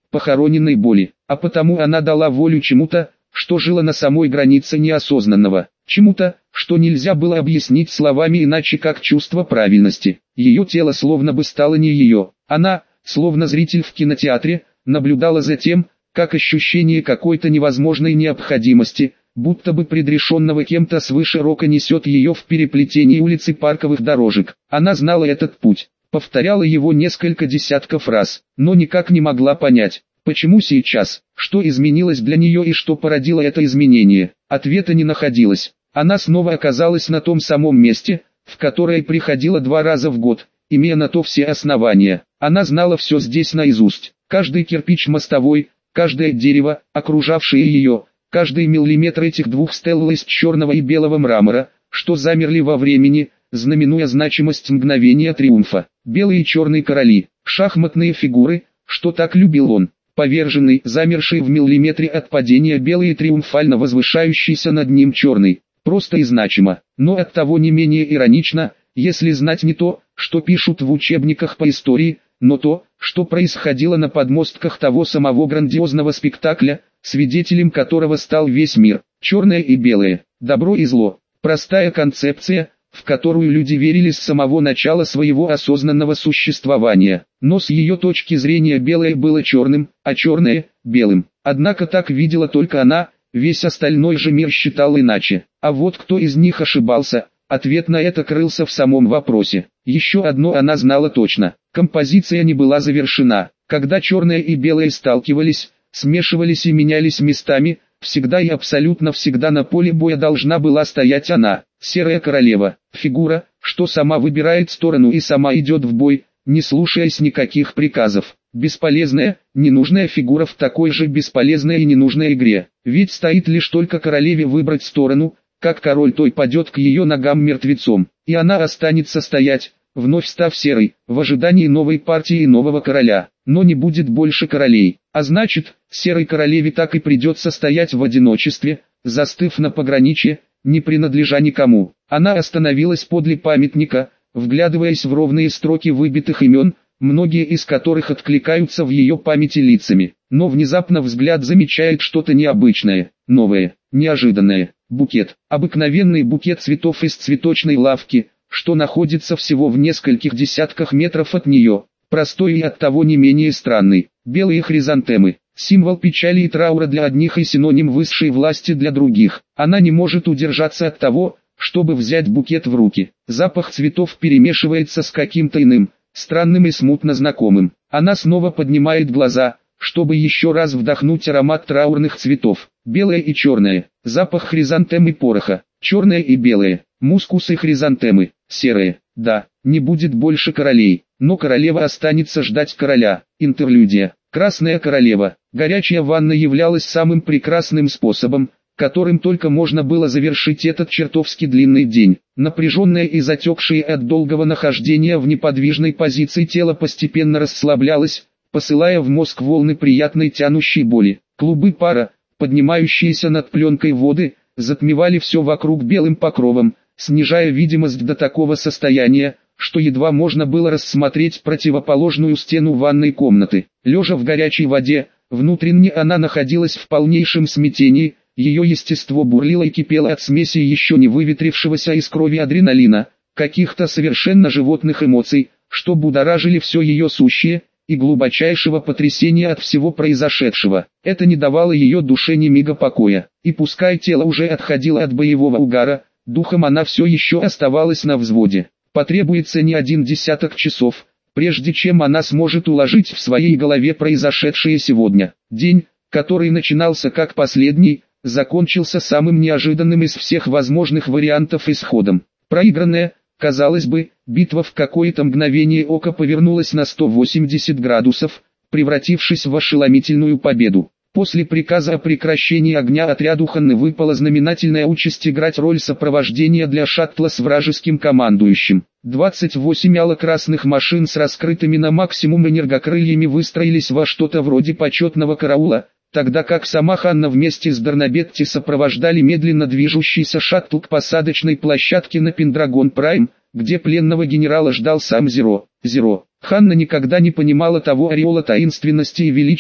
похороненной боли, а потому она дала волю чему-то, что жило на самой границе неосознанного, чему-то, что нельзя было объяснить словами иначе как чувство правильности. Ее тело словно бы стало не ее, она, словно зритель в кинотеатре, наблюдала за тем, как ощущение какой-то невозможной необходимости, будто бы предрешенного кем-то свыше рока несет ее в переплетении улиц и парковых дорожек. Она знала этот путь, повторяла его несколько десятков раз, но никак не могла понять, почему сейчас, что изменилось для нее и что породило это изменение. Ответа не находилось. Она снова оказалась на том самом месте, в которое приходила 2 раза в год, имея на то все основания. Она знала все здесь наизусть, каждый кирпич мостовой, каждое дерево, окружавшее ее, каждый миллиметр этих 2 стелл из черного и белого мрамора, что замерли во времени, знаменуя значимость мгновения триумфа. Белые и черные короли, шахматные фигуры, что так любил он, поверженный, замерший в миллиметре от падения белый и триумфально возвышающийся над ним черный. Просто и значимо, но оттого не менее иронично, если знать не то, что пишут в учебниках по истории, но то, что происходило на подмостках того самого грандиозного спектакля, свидетелем которого стал весь мир. Черное и белое, добро и зло, простая концепция, в которую люди верили с самого начала своего осознанного существования, но с ее точки зрения белое было черным, а черное – белым. Однако так видела только она, весь остальной же мир считал иначе. А вот кто из них ошибался, ответ на это крылся в самом вопросе. Еще одно она знала точно: композиция не была завершена. Когда черное и белое сталкивались, смешивались и менялись местами, всегда и абсолютно всегда на поле боя должна была стоять она, серая королева, фигура, что сама выбирает сторону и сама идет в бой, не слушаясь никаких приказов. Бесполезная, ненужная фигура в такой же бесполезной и ненужной игре. Ведь стоит лишь только королеве выбрать сторону, как король той падет к ее ногам мертвецом, и она останется стоять, вновь став серой, в ожидании новой партии и нового короля. Но не будет больше королей, а значит, серой королеве так и придется стоять в одиночестве, застыв на пограничье, не принадлежа никому. Она остановилась подле памятника, вглядываясь в ровные строки выбитых имен, многие из которых откликаются в ее памяти лицами. Но внезапно взгляд замечает что-то необычное, новое, неожиданное. Букет, обыкновенный букет цветов из цветочной лавки, что находится всего в нескольких десятках метров от нее. Простой и оттого не менее странный. Белые хризантемы, символ печали и траура для одних и синоним высшей власти для других. Она не может удержаться от того, чтобы взять букет в руки. Запах цветов перемешивается с каким-то иным, странным и смутно знакомым. Она снова поднимает глаза, чтобы еще раз вдохнуть аромат траурных цветов. Белое и черное, запах хризантем и пороха, черное и белое, мускус и хризантемы, серое. Да, не будет больше королей, но королева останется ждать короля. Интерлюдия. Красная королева. Горячая ванна являлась самым прекрасным способом, которым только можно было завершить этот чертовски длинный день. Напряженное и затекшее от долгого нахождения в неподвижной позиции тело постепенно расслаблялось, посылая в мозг волны приятной тянущей боли. Клубы пара, поднимающиеся над пленкой воды, затмевали все вокруг белым покровом, снижая видимость до такого состояния, что едва можно было рассмотреть противоположную стену ванной комнаты. Лежа в горячей воде, внутренне она находилась в полнейшем смятении, ее естество бурлило и кипело от смеси еще не выветрившегося из крови адреналина, каких-то совершенно животных эмоций, что будоражили все ее сущее, и глубочайшего потрясения от всего произошедшего. Это не давало ее душе ни мига покоя, и пускай тело уже отходило от боевого угара, духом она все еще оставалась на взводе. Потребуется не 1 десяток часов, прежде чем она сможет уложить в своей голове произошедшее сегодня. День, который начинался как последний, закончился самым неожиданным из всех возможных вариантов исходом. Проигранная, казалось бы, битва в какое-то мгновение ока повернулась на 180 градусов, превратившись в ошеломительную победу. После приказа о прекращении огня отряду Ханны выпала знаменательная участь играть роль сопровождения для шаттла с вражеским командующим. 28 алло-красных машин с раскрытыми на максимум энергокрыльями выстроились во что-то вроде почетного караула, тогда как сама Ханна вместе с Дарнабетти сопровождали медленно движущийся шаттл к посадочной площадке на Пендрагон Прайм, где пленного генерала ждал сам Зеро. Ханна никогда не понимала того ореола таинственности и величия,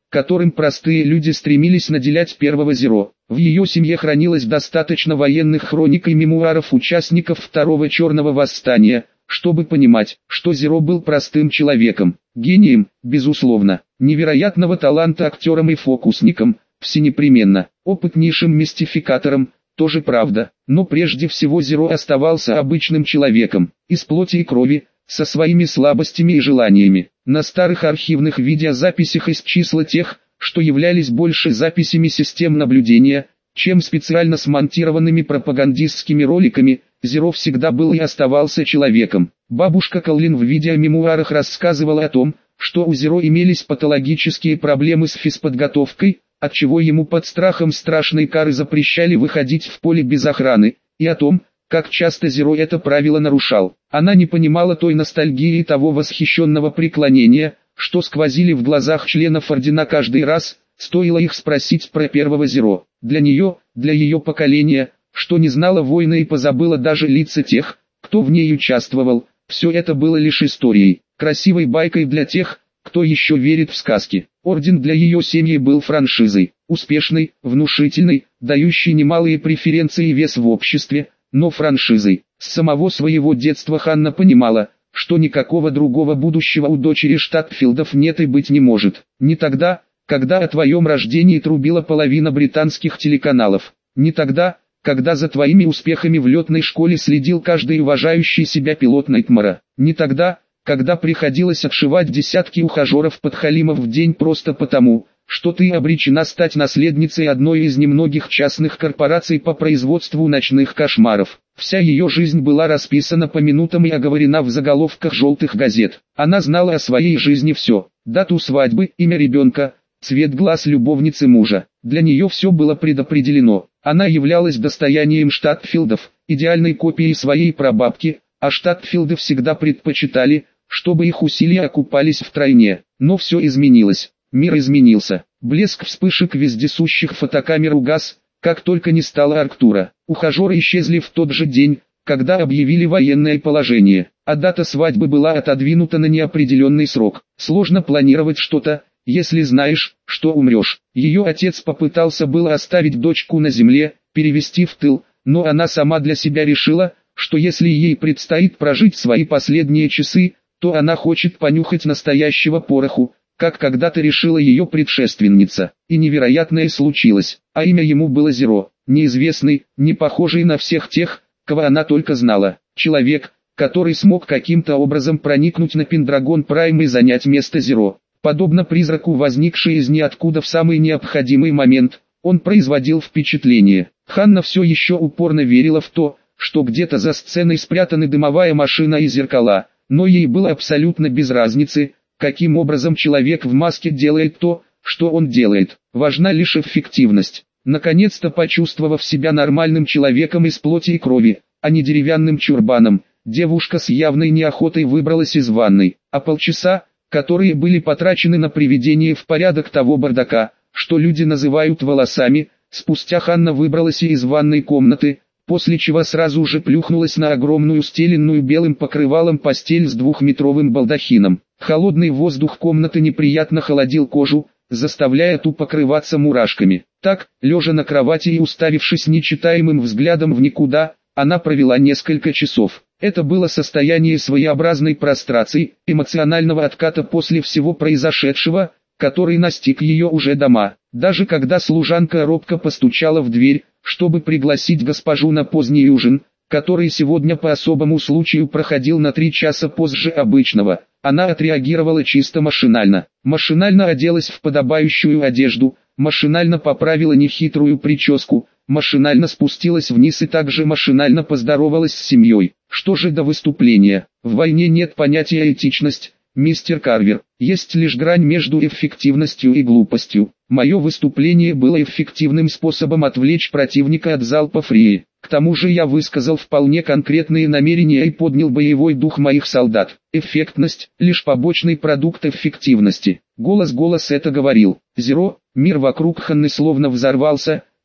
которым простые люди стремились наделять первого Зеро. В ее семье хранилось достаточно военных хроник и мемуаров участников Второго Черного Восстания, чтобы понимать, что Зеро был простым человеком, гением, безусловно, невероятного таланта актером и фокусником, всенепременно, опытнейшим мистификатором, тоже правда, но прежде всего Зеро оставался обычным человеком, из плоти и крови, со своими слабостями и желаниями. На старых архивных видеозаписях из числа тех, что являлись больше записями систем наблюдения, чем специально смонтированными пропагандистскими роликами, Зеро всегда был и оставался человеком. Бабушка Каллин в видеомемуарах рассказывала о том, что у Зеро имелись патологические проблемы с физподготовкой, отчего ему под страхом страшной кары запрещали выходить в поле без охраны, и о том, как часто Зеро это правило нарушал. Она не понимала той ностальгии и того восхищенного преклонения, что сквозили в глазах членов ордена каждый раз, стоило их спросить про первого Зеро. Для нее, для ее поколения, что не знало войны и позабыло даже лица тех, кто в ней участвовал, все это было лишь историей, красивой байкой для тех, кто еще верит в сказки. Орден для ее семьи был франшизой, успешной, внушительной, дающей немалые преференции и вес в обществе, но франшизой. С самого своего детства Ханна понимала, что никакого другого будущего у дочери Штатфилдов нет и быть не может. Не тогда, когда о твоем рождении трубила половина британских телеканалов. Не тогда, когда за твоими успехами в летной школе следил каждый уважающий себя пилот Найтмара. Не тогда, когда приходилось отшивать десятки ухажеров-подхалимов в день просто потому, что ты обречена стать наследницей одной из немногих частных корпораций по производству ночных кошмаров. Вся ее жизнь была расписана по минутам и оговорена в заголовках желтых газет. Она знала о своей жизни все: дату свадьбы, имя ребенка, цвет глаз любовницы мужа. Для нее все было предопределено. Она являлась достоянием Штатфилдов, идеальной копией своей прабабки, а Штатфилды всегда предпочитали, чтобы их усилия окупались втройне. Но все изменилось. Мир изменился. Блеск вспышек вездесущих фотокамер угас, как только не стало Арктура. Ухажеры исчезли в тот же день, когда объявили военное положение, а дата свадьбы была отодвинута на неопределенный срок. Сложно планировать что-то, если знаешь, что умрешь. Ее отец попытался было оставить дочку на земле, перевести в тыл, но она сама для себя решила, что если ей предстоит прожить свои последние часы, то она хочет понюхать настоящего пороху, как когда-то решила ее предшественница. И невероятное случилось, а имя ему было Зеро, неизвестный, не похожий на всех тех, кого она только знала. Человек, который смог каким-то образом проникнуть на Пендрагон Прайм и занять место Зеро. Подобно призраку, возникший из ниоткуда в самый необходимый момент, он производил впечатление. Ханна все еще упорно верила в то, что где-то за сценой спрятаны дымовая машина и зеркала, но ей было абсолютно без разницы, каким образом человек в маске делает то, что он делает. Важна лишь эффективность. Наконец-то почувствовав себя нормальным человеком из плоти и крови, а не деревянным чурбаном, девушка с явной неохотой выбралась из ванной, а полчаса, которые были потрачены на приведение в порядок того бардака, что люди называют волосами, спустя Ханна выбралась из ванной комнаты, после чего сразу же плюхнулась на огромную стеленную белым покрывалом постель с двухметровым балдахином. Холодный воздух комнаты неприятно холодил кожу, заставляя ту покрываться мурашками. Так, лежа на кровати и уставившись нечитаемым взглядом в никуда, она провела несколько часов. Это было состояние своеобразной прострации, эмоционального отката после всего произошедшего, который настиг ее уже дома. Даже когда служанка робко постучала в дверь, чтобы пригласить госпожу на поздний ужин, который сегодня по особому случаю проходил на 3 часа позже обычного, она отреагировала чисто машинально. Машинально оделась в подобающую одежду, машинально поправила нехитрую прическу, машинально спустилась вниз и также машинально поздоровалась с семьей. Что же до выступления? В войне нет понятия этичность, мистер Карвер, есть лишь грань между эффективностью и глупостью. Мое выступление было эффективным способом отвлечь противника от залпов Рии. К тому же я высказал вполне конкретные намерения и поднял боевой дух моих солдат. Эффектность – лишь побочный продукт эффективности. Голос это говорил. Зеро, мир вокруг Ханны словно взорвался,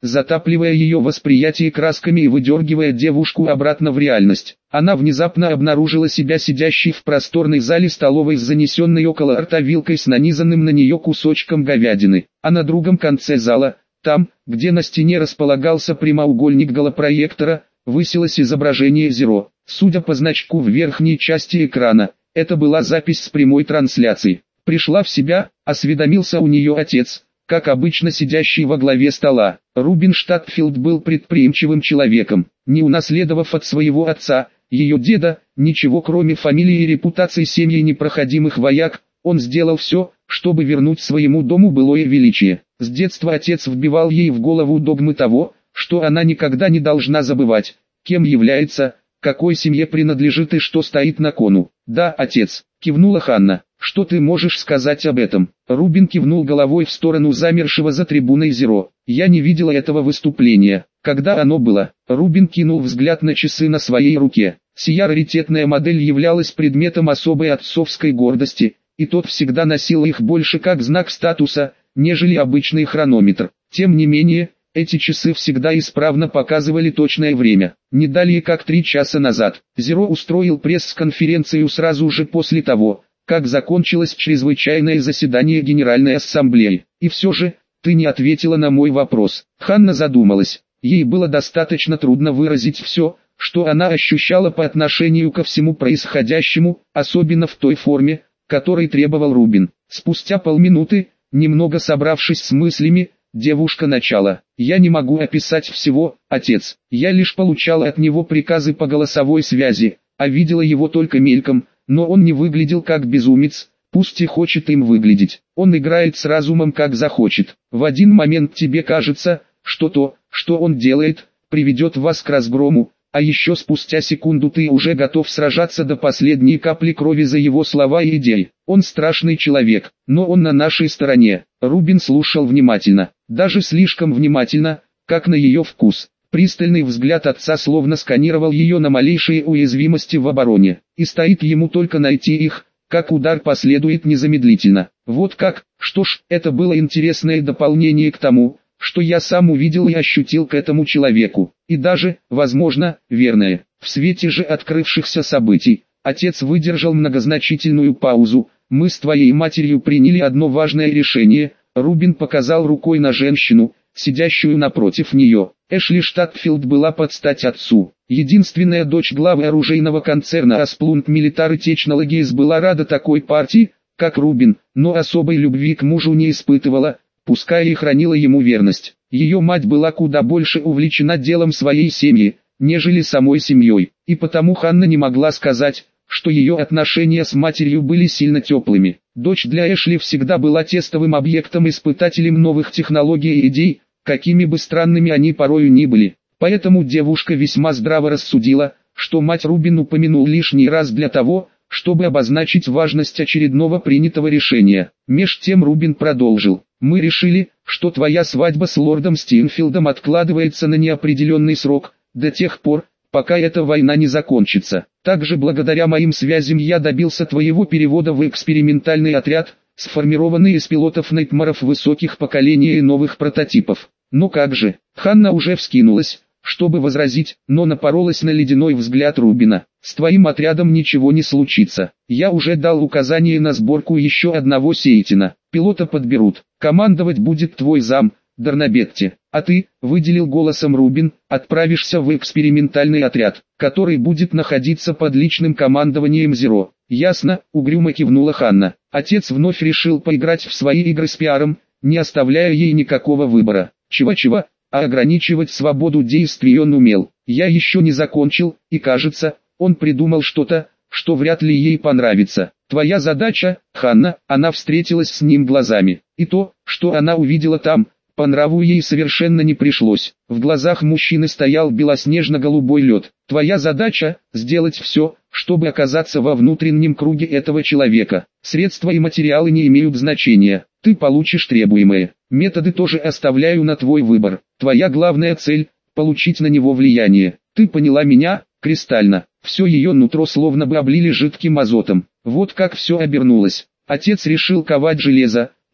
затапливая ее восприятие красками и выдергивая девушку обратно в реальность. Она внезапно обнаружила себя сидящей в просторной зале столовой с занесенной около рта вилкой с нанизанным на нее кусочком говядины, а на другом конце зала, там, где на стене располагался прямоугольник голопроектора, высилось изображение Зеро. Судя по значку в верхней части экрана, это была запись с прямой трансляции. Пришла в себя, осведомился у нее отец, как обычно сидящий во главе стола. Рубин Штатфилд был предприимчивым человеком, не унаследовав от своего отца, ее деда, ничего кроме фамилии и репутации семьи непроходимых вояк. Он сделал все, чтобы вернуть своему дому былое величие. С детства отец вбивал ей в голову догмы того, что она никогда не должна забывать, кем является, какой семье принадлежит и что стоит на кону. «Да, отец», — кивнула Ханна, — «что ты можешь сказать об этом?» Рубин кивнул головой в сторону замершего за трибуной Зеро. «Я не видела этого выступления. Когда оно было?» Рубин кинул взгляд на часы на своей руке. Сия раритетная модель являлась предметом особой отцовской гордости, и тот всегда носил их больше как знак статуса, нежели обычный хронометр. Тем не менее, эти часы всегда исправно показывали точное время. Не далее как 3 часа назад, Зеро устроил пресс-конференцию сразу же после того, как закончилось чрезвычайное заседание Генеральной Ассамблеи. И все же, ты не ответила на мой вопрос. Ханна задумалась. Ей было достаточно трудно выразить все, что она ощущала по отношению ко всему происходящему, особенно в той форме, которой требовал Рубин. Спустя полминуты, немного собравшись с мыслями, девушка начала: «Я не могу описать всего, отец. Я лишь получала от него приказы по голосовой связи, а видела его только мельком, но он не выглядел как безумец, пусть и хочет им выглядеть. Он играет с разумом как захочет. В один момент тебе кажется, что то, что он делает, приведет вас к разгрому, а еще спустя секунду ты уже готов сражаться до последней капли крови за его слова и идеи. Он страшный человек, но он на нашей стороне». Рубин слушал внимательно, даже слишком внимательно, как на ее вкус. Пристальный взгляд отца словно сканировал ее на малейшие уязвимости в обороне, и стоит ему только найти их, как удар последует незамедлительно. Вот как, что ж, это было интересное дополнение к тому, что я сам увидел и ощутил к этому человеку, и даже, возможно, верное. В свете же открывшихся событий, отец выдержал многозначительную паузу. «Мы с твоей матерью приняли одно важное решение», — Рубин показал рукой на женщину, сидящую напротив нее. Эшли Штатфилд была под стать отцу. Единственная дочь главы оружейного концерна Asplund Military Technologies была рада такой партии, как Рубин, но особой любви к мужу не испытывала, пускай и хранила ему верность. Ее мать была куда больше увлечена делом своей семьи, нежели самой семьей, и потому Ханна не могла сказать, что ее отношения с матерью были сильно теплыми. Дочь для Эшли всегда была тестовым объектом, испытателем новых технологий и идей, какими бы странными они порою ни были. Поэтому девушка весьма здраво рассудила, что мать Рубин упомянул лишний раз для того, чтобы обозначить важность очередного принятого решения. Меж тем Рубин продолжил: «Мы решили, что твоя свадьба с лордом Стинфилдом откладывается на неопределенный срок, до тех пор, пока эта война не закончится. Также благодаря моим связям я добился твоего перевода в экспериментальный отряд, сформированный из пилотов-найтмаров высоких поколений и новых прототипов». «Ну как же?» Ханна уже вскинулась, чтобы возразить, но напоролась на ледяной взгляд Рубина. «С твоим отрядом ничего не случится. Я уже дал указание на сборку еще одного сеятина. Пилота подберут. Командовать будет твой зам, Дарнабетти. А ты, — выделил голосом Рубин, — отправишься в экспериментальный отряд, который будет находиться под личным командованием Зеро». «Ясно», — угрюмо кивнула Ханна. Отец вновь решил поиграть в свои игры с пиаром, не оставляя ей никакого выбора. Чего-чего, а ограничивать свободу действий он умел. «Я еще не закончил, и кажется, он придумал что-то, что вряд ли ей понравится. Твоя задача, Ханна», — она встретилась с ним глазами. И то, что она увидела там, по нраву ей совершенно не пришлось. В глазах мужчины стоял белоснежно-голубой лед. «Твоя задача — сделать все, чтобы оказаться во внутреннем круге этого человека. Средства и материалы не имеют значения. Ты получишь требуемое. Методы тоже оставляю на твой выбор. Твоя главная цель — получить на него влияние. Ты поняла меня?» Кристально. Все ее нутро словно бы облили жидким азотом. Вот как все обернулось. Отец решил ковать железо,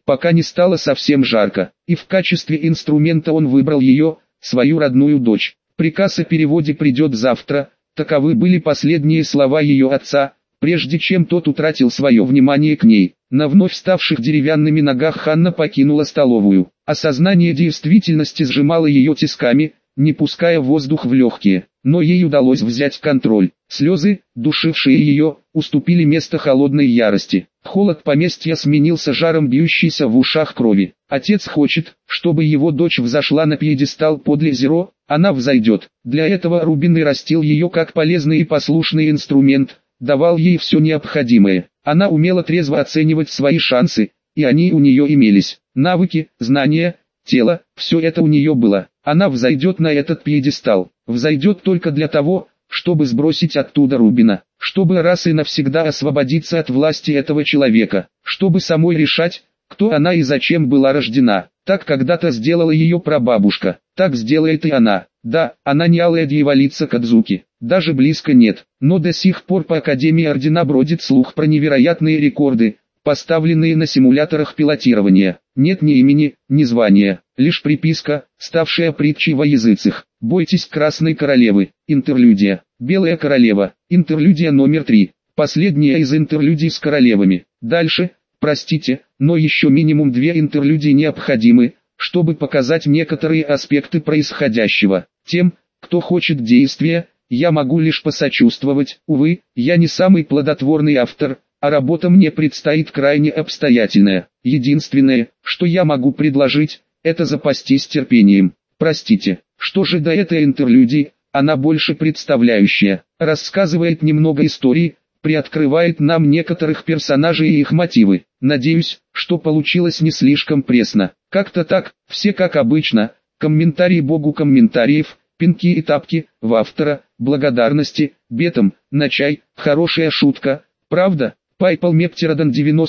пока не стало совсем жарко, и в качестве инструмента он выбрал ее, свою родную дочь. Приказ о переводе придет завтра, таковы были последние слова ее отца, прежде чем тот утратил свое внимание к ней. На вновь ставших деревянными ногах Ханна покинула столовую. Осознание действительности сжимало ее тисками, не пуская воздух в легкие, но ей удалось взять контроль. Слезы, душившие ее, уступили место холодной ярости. Холод поместья сменился жаром бьющейся в ушах крови. Отец хочет, чтобы его дочь взошла на пьедестал подле Зеро, она взойдет. Для этого Рубин и растил ее как полезный и послушный инструмент, давал ей все необходимое. Она умела трезво оценивать свои шансы, и они у нее имелись. Навыки, знания, тело, все это у нее было. Она взойдет на этот пьедестал, взойдет только для того, чтобы сбросить оттуда Рубина, чтобы раз и навсегда освободиться от власти этого человека, чтобы самой решать, кто она и зачем была рождена. Так когда-то сделала ее прабабушка, так сделает и она. Да, она не алая дьяволица Кадзуки, даже близко нет, но до сих пор по Академии Ордена бродит слух про невероятные рекорды, поставленные на симуляторах пилотирования. Нет ни имени, ни звания, лишь приписка, ставшая притчей во языцах. Бойтесь Красной Королевы. Интерлюдия. Белая Королева. Интерлюдия номер 3. Последняя из интерлюдий с королевами. Дальше, простите, но еще минимум 2 интерлюдии необходимы, чтобы показать некоторые аспекты происходящего. Тем, кто хочет действия, я могу лишь посочувствовать. Увы, я не самый плодотворный автор, а работа мне предстоит крайне обстоятельная. Единственное, что я могу предложить, это запастись терпением. Простите, что же до этой интерлюдии, она больше представляющая, рассказывает немного истории, приоткрывает нам некоторых персонажей и их мотивы. Надеюсь, что получилось не слишком пресно. Как-то так, все как обычно, комментарии богу комментариев, пинки и тапки, в автора, благодарности, бетом, на чай, хорошая шутка, правда? Пайпал Мектерадан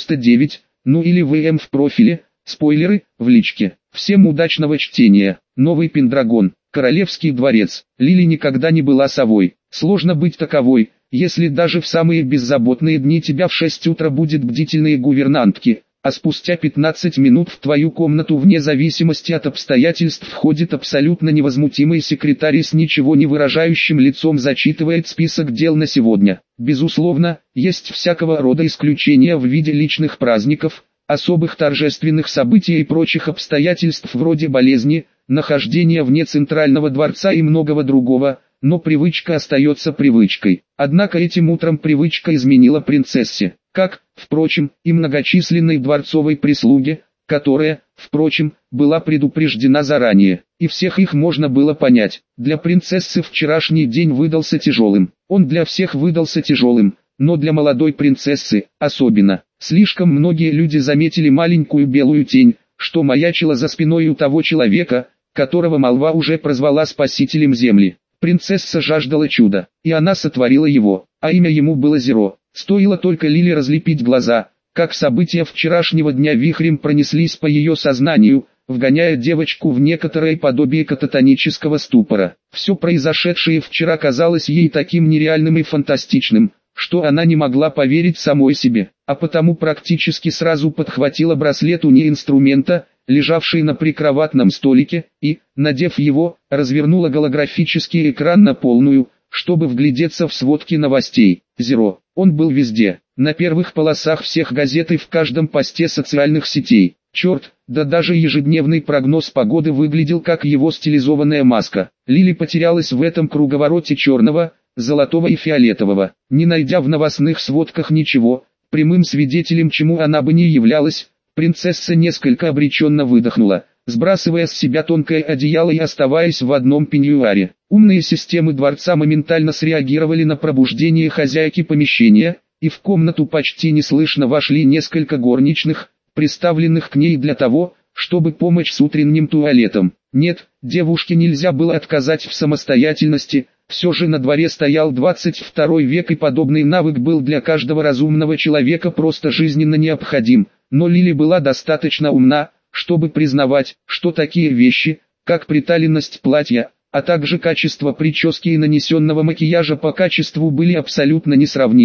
99, ну или ВМ в профиле, спойлеры, в личке. Всем удачного чтения. Новый Пендрагон, Королевский дворец. Лили никогда не была совой. Сложно быть таковой, если даже в самые беззаботные дни тебя в 6 утра будет бдительные гувернантки, а спустя 15 минут в твою комнату вне зависимости от обстоятельств входит абсолютно невозмутимый секретарь и с ничего не выражающим лицом зачитывает список дел на сегодня. Безусловно, есть всякого рода исключения в виде личных праздников, особых торжественных событий и прочих обстоятельств вроде болезни, нахождения вне центрального дворца и многого другого, но привычка остается привычкой. Однако этим утром привычка изменила принцессе, как, впрочем, и многочисленной дворцовой прислуге, которая, впрочем, была предупреждена заранее, и всех их можно было понять. Для принцессы вчерашний день выдался тяжелым, он для всех выдался тяжелым, но для молодой принцессы, особенно. Слишком многие люди заметили маленькую белую тень, что маячила за спиной у того человека, которого молва уже прозвала спасителем земли. Принцесса жаждала чуда, и она сотворила его, а имя ему было Зеро. Стоило только Лили разлепить глаза, как события вчерашнего дня вихрем пронеслись по ее сознанию, вгоняя девочку в некоторое подобие кататонического ступора. Все произошедшее вчера казалось ей таким нереальным и фантастичным, что она не могла поверить самой себе, а потому практически сразу подхватила браслет уни инструмента, лежавший на прикроватном столике, и, надев его, развернула голографический экран на полную, чтобы вглядеться в сводки новостей. Зеро, он был везде, на первых полосах всех газет и в каждом посте социальных сетей. Черт, да даже ежедневный прогноз погоды выглядел как его стилизованная маска. Лили потерялась в этом круговороте черного, золотого и фиолетового, не найдя в новостных сводках ничего, прямым свидетелем чему она бы не являлась. Принцесса несколько обреченно выдохнула, сбрасывая с себя тонкое одеяло и оставаясь в одном пеньюаре. Умные системы дворца моментально среагировали на пробуждение хозяйки помещения, и в комнату почти неслышно вошли несколько горничных, приставленных к ней для того, чтобы помочь с утренним туалетом. Нет, девушке нельзя было отказать в самостоятельности, все же на дворе стоял 22 век и подобный навык был для каждого разумного человека просто жизненно необходим. Но Лили была достаточно умна, чтобы признавать, что такие вещи, как приталенность платья, а также качество прически и нанесенного макияжа по качеству были абсолютно несравнимы.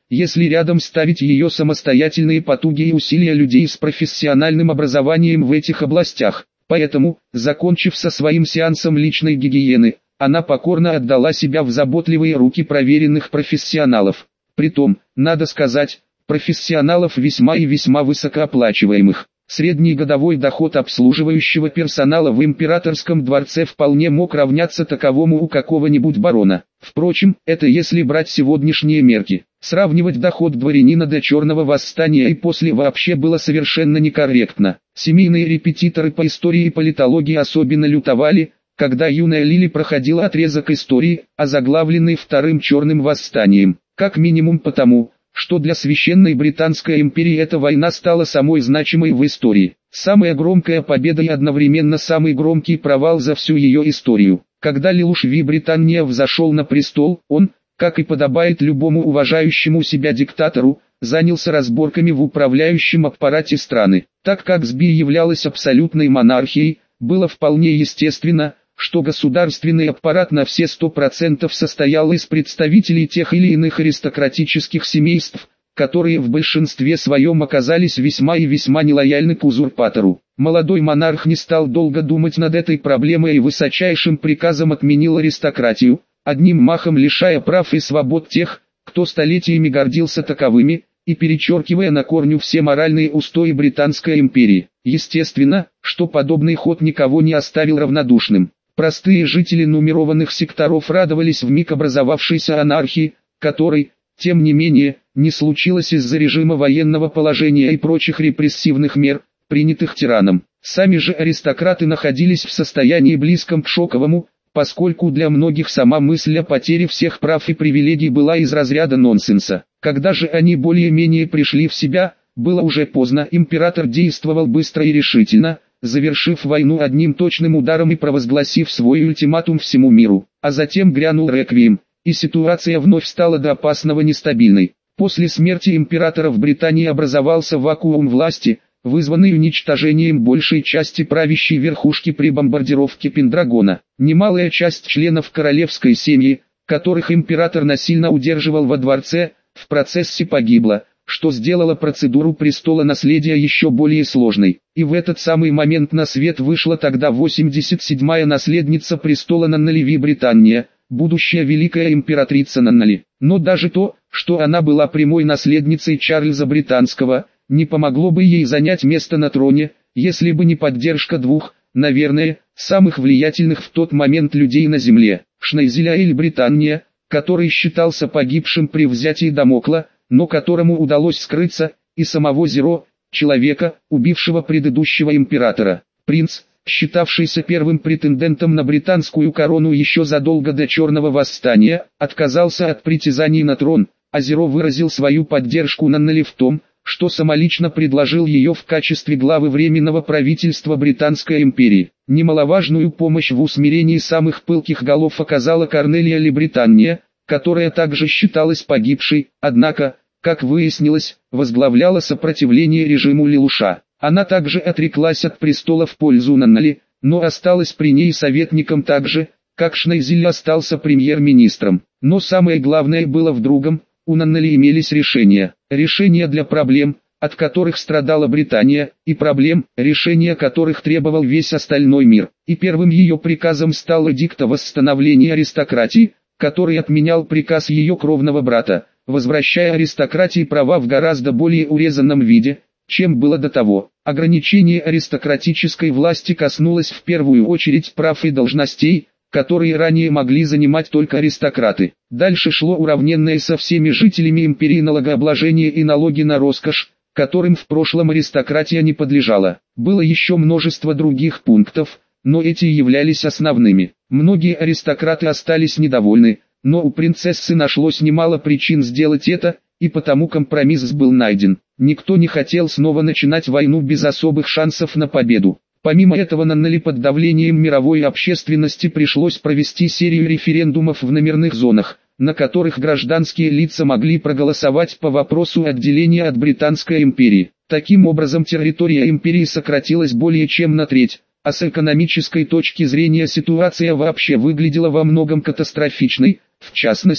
если рядом ставить ее самостоятельные потуги и усилия людей с профессиональным образованием в этих областях. Поэтому, закончив со своим сеансом личной гигиены, она покорно отдала себя в заботливые руки проверенных профессионалов. Притом, надо сказать, профессионалов весьма и весьма высокооплачиваемых. Средний годовой доход обслуживающего персонала в императорском дворце вполне мог равняться таковому у какого-нибудь барона. Впрочем, это если брать сегодняшние мерки. Сравнивать доход дворянина до Черного восстания и после вообще было совершенно некорректно. Семейные репетиторы по истории и политологии особенно лютовали, когда юная Лили проходила отрезок истории, озаглавленный Вторым Черным восстанием. Как минимум потому, что для Священной Британской империи эта война стала самой значимой в истории. Самая громкая победа и одновременно самый громкий провал за всю ее историю. Когда Лелуш V Британия взошел на престол, он, как и подобает любому уважающему себя диктатору, занялся разборками в управляющем аппарате страны. Так как СБИ являлась абсолютной монархией, было вполне естественно, что государственный аппарат на все 100% состоял из представителей тех или иных аристократических семейств, которые в большинстве своем оказались весьма и весьма нелояльны к узурпатору. Молодой монарх не стал долго думать над этой проблемой и высочайшим приказом отменил аристократию, одним махом лишая прав и свобод тех, кто столетиями гордился таковыми, и перечеркивая на корню все моральные устои Британской империи. Естественно, что подобный ход никого не оставил равнодушным. Простые жители нумерованных секторов радовались вмиг образовавшейся анархии, которой, тем не менее, не случилось из-за режима военного положения и прочих репрессивных мер, принятых тираном. Сами же аристократы находились в состоянии близком к шоковому, поскольку для многих сама мысль о потере всех прав и привилегий была из разряда нонсенса. Когда же они более-менее пришли в себя, было уже поздно. Император действовал быстро и решительно, завершив войну одним точным ударом и провозгласив свой ультиматум всему миру. А затем грянул реквием, и ситуация вновь стала до опасного нестабильной. После смерти императора в Британии образовался вакуум власти, вызванный уничтожением большей части правящей верхушки при бомбардировке Пендрагона. Немалая часть членов королевской семьи, которых император насильно удерживал во дворце, в процессе погибла, что сделало процедуру престола наследия еще более сложной. И в этот самый момент на свет вышла тогда 87-я наследница престола Наннали V Британия, будущая великая императрица Наннали. Но даже то, что она была прямой наследницей Чарльза Британского, не помогло бы ей занять место на троне, если бы не поддержка двух, наверное, самых влиятельных в тот момент людей на земле. Шнейзиля Эль-Британия, который считался погибшим при взятии Дамокла, но которому удалось скрыться, и самого Зеро, человека, убившего предыдущего императора. Принц, считавшийся первым претендентом на британскую корону еще задолго до Черного восстания, отказался от притязаний на трон, а Зеро выразил свою поддержку Наннали в том, что самолично предложил ее в качестве главы Временного правительства Британской империи. Немаловажную помощь в усмирении самых пылких голов оказала Корнелия Ли Британия, которая также считалась погибшей, однако, как выяснилось, возглавляла сопротивление режиму Лелуша. Она также отреклась от престола в пользу Наннали, но осталась при ней советником так же, как Шнейзиль остался премьер-министром. Но самое главное было в другом: у Наннали имелись решения. Решения для проблем, от которых страдала Британия, и проблем, решения которых требовал весь остальной мир. И первым ее приказом стал эдикт о восстановлении аристократии, который отменял приказ ее кровного брата, возвращая аристократии права в гораздо более урезанном виде, чем было до того. Ограничение аристократической власти коснулось в первую очередь прав и должностей, которые ранее могли занимать только аристократы. Дальше шло уравненное со всеми жителями империи налогообложение и налоги на роскошь, которым в прошлом аристократия не подлежала. Было еще множество других пунктов, но эти являлись основными. Многие аристократы остались недовольны, но у принцессы нашлось немало причин сделать это, и потому компромисс был найден. Никто не хотел снова начинать войну без особых шансов на победу. Помимо этого Наннали под давлением мировой общественности пришлось провести серию референдумов в номерных зонах, на которых гражданские лица могли проголосовать по вопросу отделения от Британской империи. Таким образом территория империи сократилась более чем на треть, а с экономической точки зрения ситуация вообще выглядела во многом катастрофичной. В частности,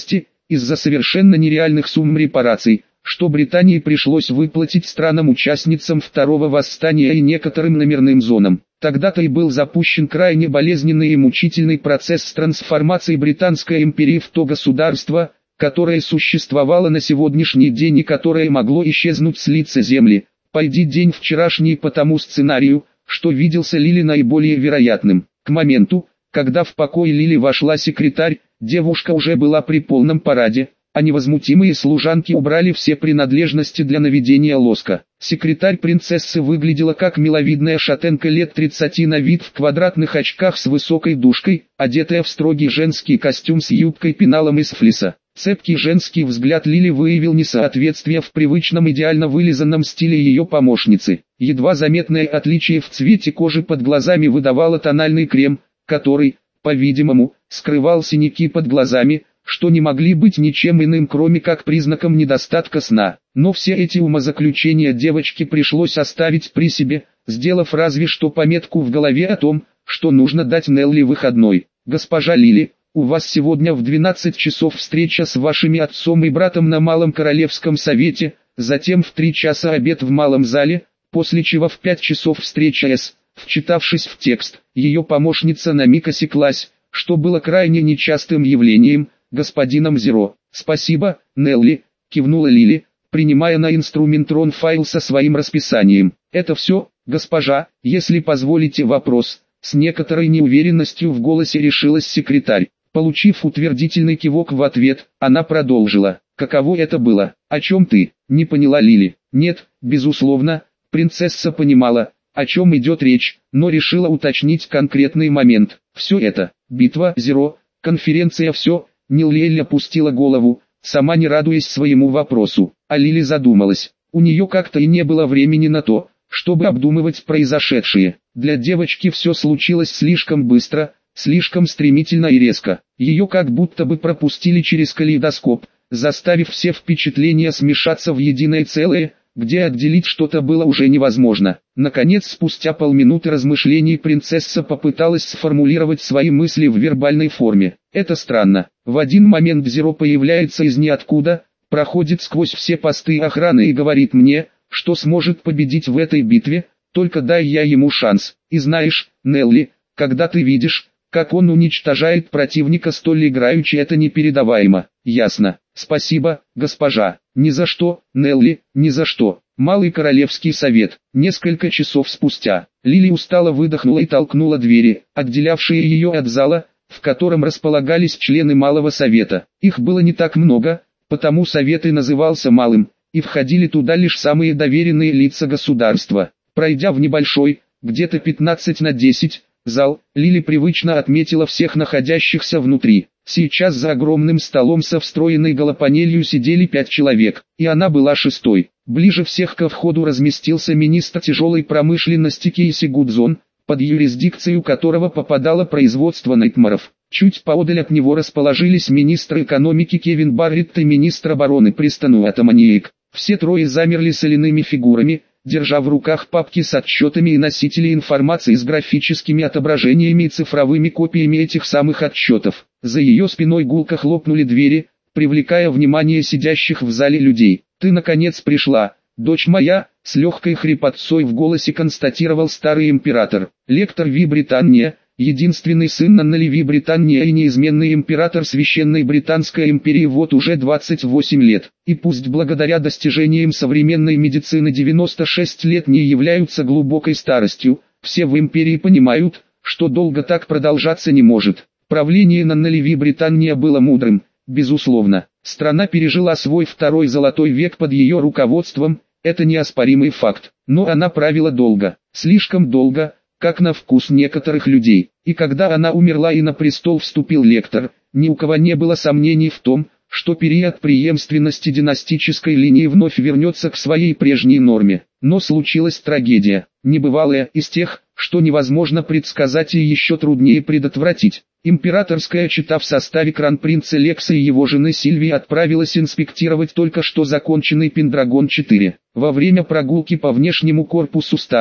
из-за совершенно нереальных сумм репараций, что Британии пришлось выплатить странам-участницам Второго восстания и некоторым номерным зонам. Тогда-то и был запущен крайне болезненный и мучительный процесс трансформации Британской империи в то государство, которое существовало на сегодняшний день и которое могло исчезнуть с лица земли. Пойди день вчерашний по тому сценарию, что виделся Лили наиболее вероятным. К моменту, когда в покой Лили вошла секретарь, девушка уже была при полном параде, а невозмутимые служанки убрали все принадлежности для наведения лоска. Секретарь принцессы выглядела как миловидная шатенка лет 30 на вид в квадратных очках с высокой дужкой, одетая в строгий женский костюм с юбкой-пеналом из флиса. Цепкий женский взгляд Лили выявил несоответствие в привычном идеально вылизанном стиле ее помощницы. Едва заметное отличие в цвете кожи под глазами выдавало тональный крем, который, по-видимому, скрывал синяки под глазами, что не могли быть ничем иным, кроме как признаком недостатка сна. Но все эти умозаключения девочке пришлось оставить при себе, сделав разве что пометку в голове о том, что нужно дать Нелли выходной. «Госпожа Лили, у вас сегодня в 12 часов встреча с вашими отцом и братом на Малом Королевском совете, затем в 3 часа обед в Малом зале, после чего в 5 часов встреча с...» Вчитавшись в текст, ее помощница на миг осеклась, что было крайне нечастым явлением. «Господином Зеро». «Спасибо, Нелли», — кивнула Лили, принимая на инструментрон файл со своим расписанием. «Это все, госпожа, если позволите вопрос». С некоторой неуверенностью в голосе решилась секретарь. Получив утвердительный кивок в ответ, она продолжила. «Каково это было? О чем ты?» — не поняла Лили. Нет, безусловно, принцесса понимала, о чем идет речь, но решила уточнить конкретный момент. Все это, битва Зеро, конференция, все. Нелли опустила голову, сама не радуясь своему вопросу, а Лили задумалась. У нее как-то и не было времени на то, чтобы обдумывать произошедшее. Для девочки все случилось слишком быстро, слишком стремительно и резко. Ее как будто бы пропустили через калейдоскоп, заставив все впечатления смешаться в единое целое, где отделить что-то было уже невозможно. Наконец, спустя полминуты размышлений, принцесса попыталась сформулировать свои мысли в вербальной форме. Это странно. В один момент Зеро появляется из ниоткуда, проходит сквозь все посты охраны и говорит мне, что сможет победить в этой битве, только дай я ему шанс. И знаешь, Нелли, когда ты видишь, как он уничтожает противника столь играючи, это непередаваемо. Ясно. Спасибо, госпожа. Ни за что, Нелли, ни за что. Малый Королевский совет. Несколько часов спустя, Лили устало выдохнула и толкнула двери, отделявшие ее от зала, в котором располагались члены Малого совета. Их было не так много, потому совет и назывался Малым, и входили туда лишь самые доверенные лица государства. Пройдя в небольшой, где-то 15 на 10, зал, Лили привычно отметила всех находящихся внутри. Сейчас за огромным столом со встроенной голопанелью сидели 5 человек, и она была шестой. Ближе всех ко входу разместился министр тяжелой промышленности Кейси Гудзон, под юрисдикцию которого попадало производство найтмаров. Чуть поодаль от него расположились министр экономики Кевин Барретт и министр обороны Престон Уаттаманиэк. Все трое замерли соляными фигурами, держа в руках папки с отчетами и носители информации с графическими отображениями и цифровыми копиями этих самых отчетов. За ее спиной гулко хлопнули двери, привлекая внимание сидящих в зале людей. «Ты наконец пришла, дочь моя», — с легкой хрипотцой в голосе констатировал старый император. Лектор Ви Британия, единственный сын Наннели Ви Британия и неизменный император Священной Британской империи вот уже 28 лет. И пусть благодаря достижениям современной медицины 96 лет не являются глубокой старостью, все в империи понимают, что долго так продолжаться не может. Правление Наннели Ви Британия было мудрым, безусловно. Страна пережила свой второй золотой век под ее руководством, это неоспоримый факт. Но она правила долго, слишком долго, как на вкус некоторых людей. И когда она умерла и на престол вступил Лектор, ни у кого не было сомнений в том, что период преемственности династической линии вновь вернется к своей прежней норме. Но случилась трагедия, небывалая, из тех, что невозможно предсказать и еще труднее предотвратить. Императорская чета в составе кронпринца Лекса и его жены Сильвии отправилась инспектировать только что законченный Пендрагон-4. Во время прогулки по внешнему корпусу станции,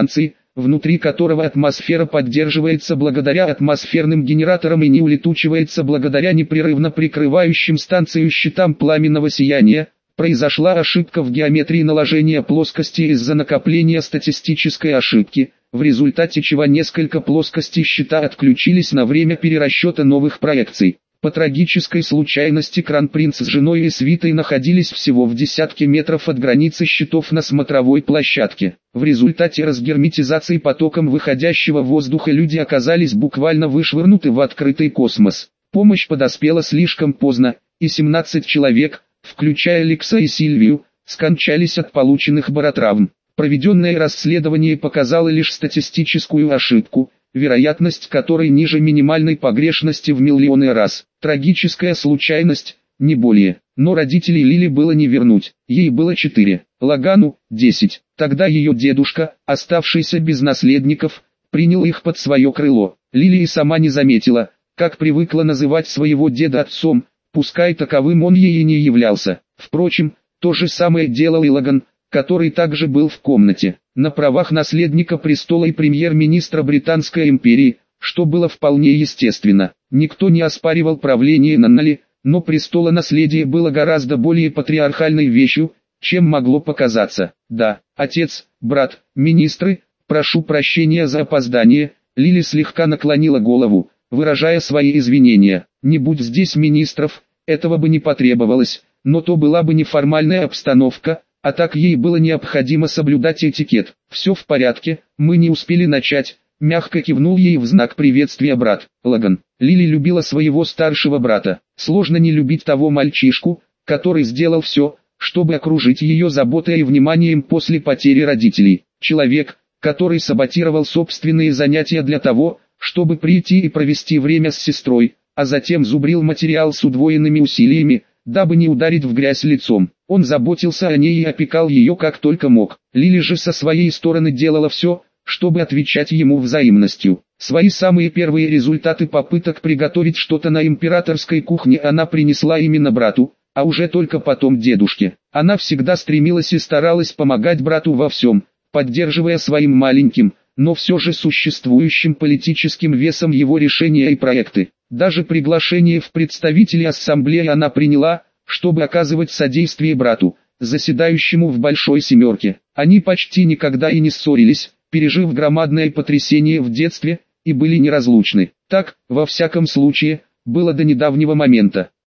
внутри которого атмосфера поддерживается благодаря атмосферным генераторам и не улетучивается благодаря непрерывно прикрывающим станцию щитам пламенного сияния, произошла ошибка в геометрии наложения плоскости из-за накопления статистической ошибки, в результате чего несколько плоскостей щита отключились на время перерасчета новых проекций. По трагической случайности Кронпринц с женой и свитой находились всего в десятке метров от границы щитов на смотровой площадке. В результате разгерметизации потоком выходящего воздуха люди оказались буквально вышвырнуты в открытый космос. Помощь подоспела слишком поздно, и 17 человек, включая Алекса и Сильвию, скончались от полученных баротравм. Проведенное расследование показало лишь статистическую ошибку, вероятность которой ниже минимальной погрешности в миллионы раз. Трагическая случайность, не более. Но родителей Лили было не вернуть. Ей было 4, Логану – 10. Тогда ее дедушка, оставшийся без наследников, принял их под свое крыло. Лили и сама не заметила, как привыкла называть своего деда отцом, пускай таковым он ей и не являлся. Впрочем, то же самое делал и Логан, который также был в комнате, на правах наследника престола и премьер-министра Британской империи, что было вполне естественно. Никто не оспаривал правление Наннали, но престолонаследие было гораздо более патриархальной вещью, чем могло показаться. Да, отец, брат, министры, прошу прощения за опоздание, Лили слегка наклонила голову, выражая свои извинения. Не будь здесь министров, этого бы не потребовалось, но то была бы неформальная обстановка, а так ей было необходимо соблюдать этикет. «Все в порядке, мы не успели начать», — мягко кивнул ей в знак приветствия брат. Логан. Лили любила своего старшего брата. Сложно не любить того мальчишку, который сделал все, чтобы окружить ее заботой и вниманием после потери родителей. Человек, который саботировал собственные занятия для того, чтобы прийти и провести время с сестрой, а затем зубрил материал с удвоенными усилиями, дабы не ударить в грязь лицом. Он заботился о ней и опекал ее как только мог. Лили же со своей стороны делала все, чтобы отвечать ему взаимностью. Свои самые первые результаты попыток приготовить что-то на императорской кухне она принесла именно брату, а уже только потом дедушке. Она всегда стремилась и старалась помогать брату во всем, поддерживая своим маленьким, но все же существующим политическим весом его решения и проекты. Даже приглашение в представители ассамблеи она приняла, чтобы оказывать содействие брату, заседающему в Большой Семерке. Они почти никогда и не ссорились, пережив громадное потрясение в детстве, и были неразлучны. Так, во всяком случае, было до недавнего момента.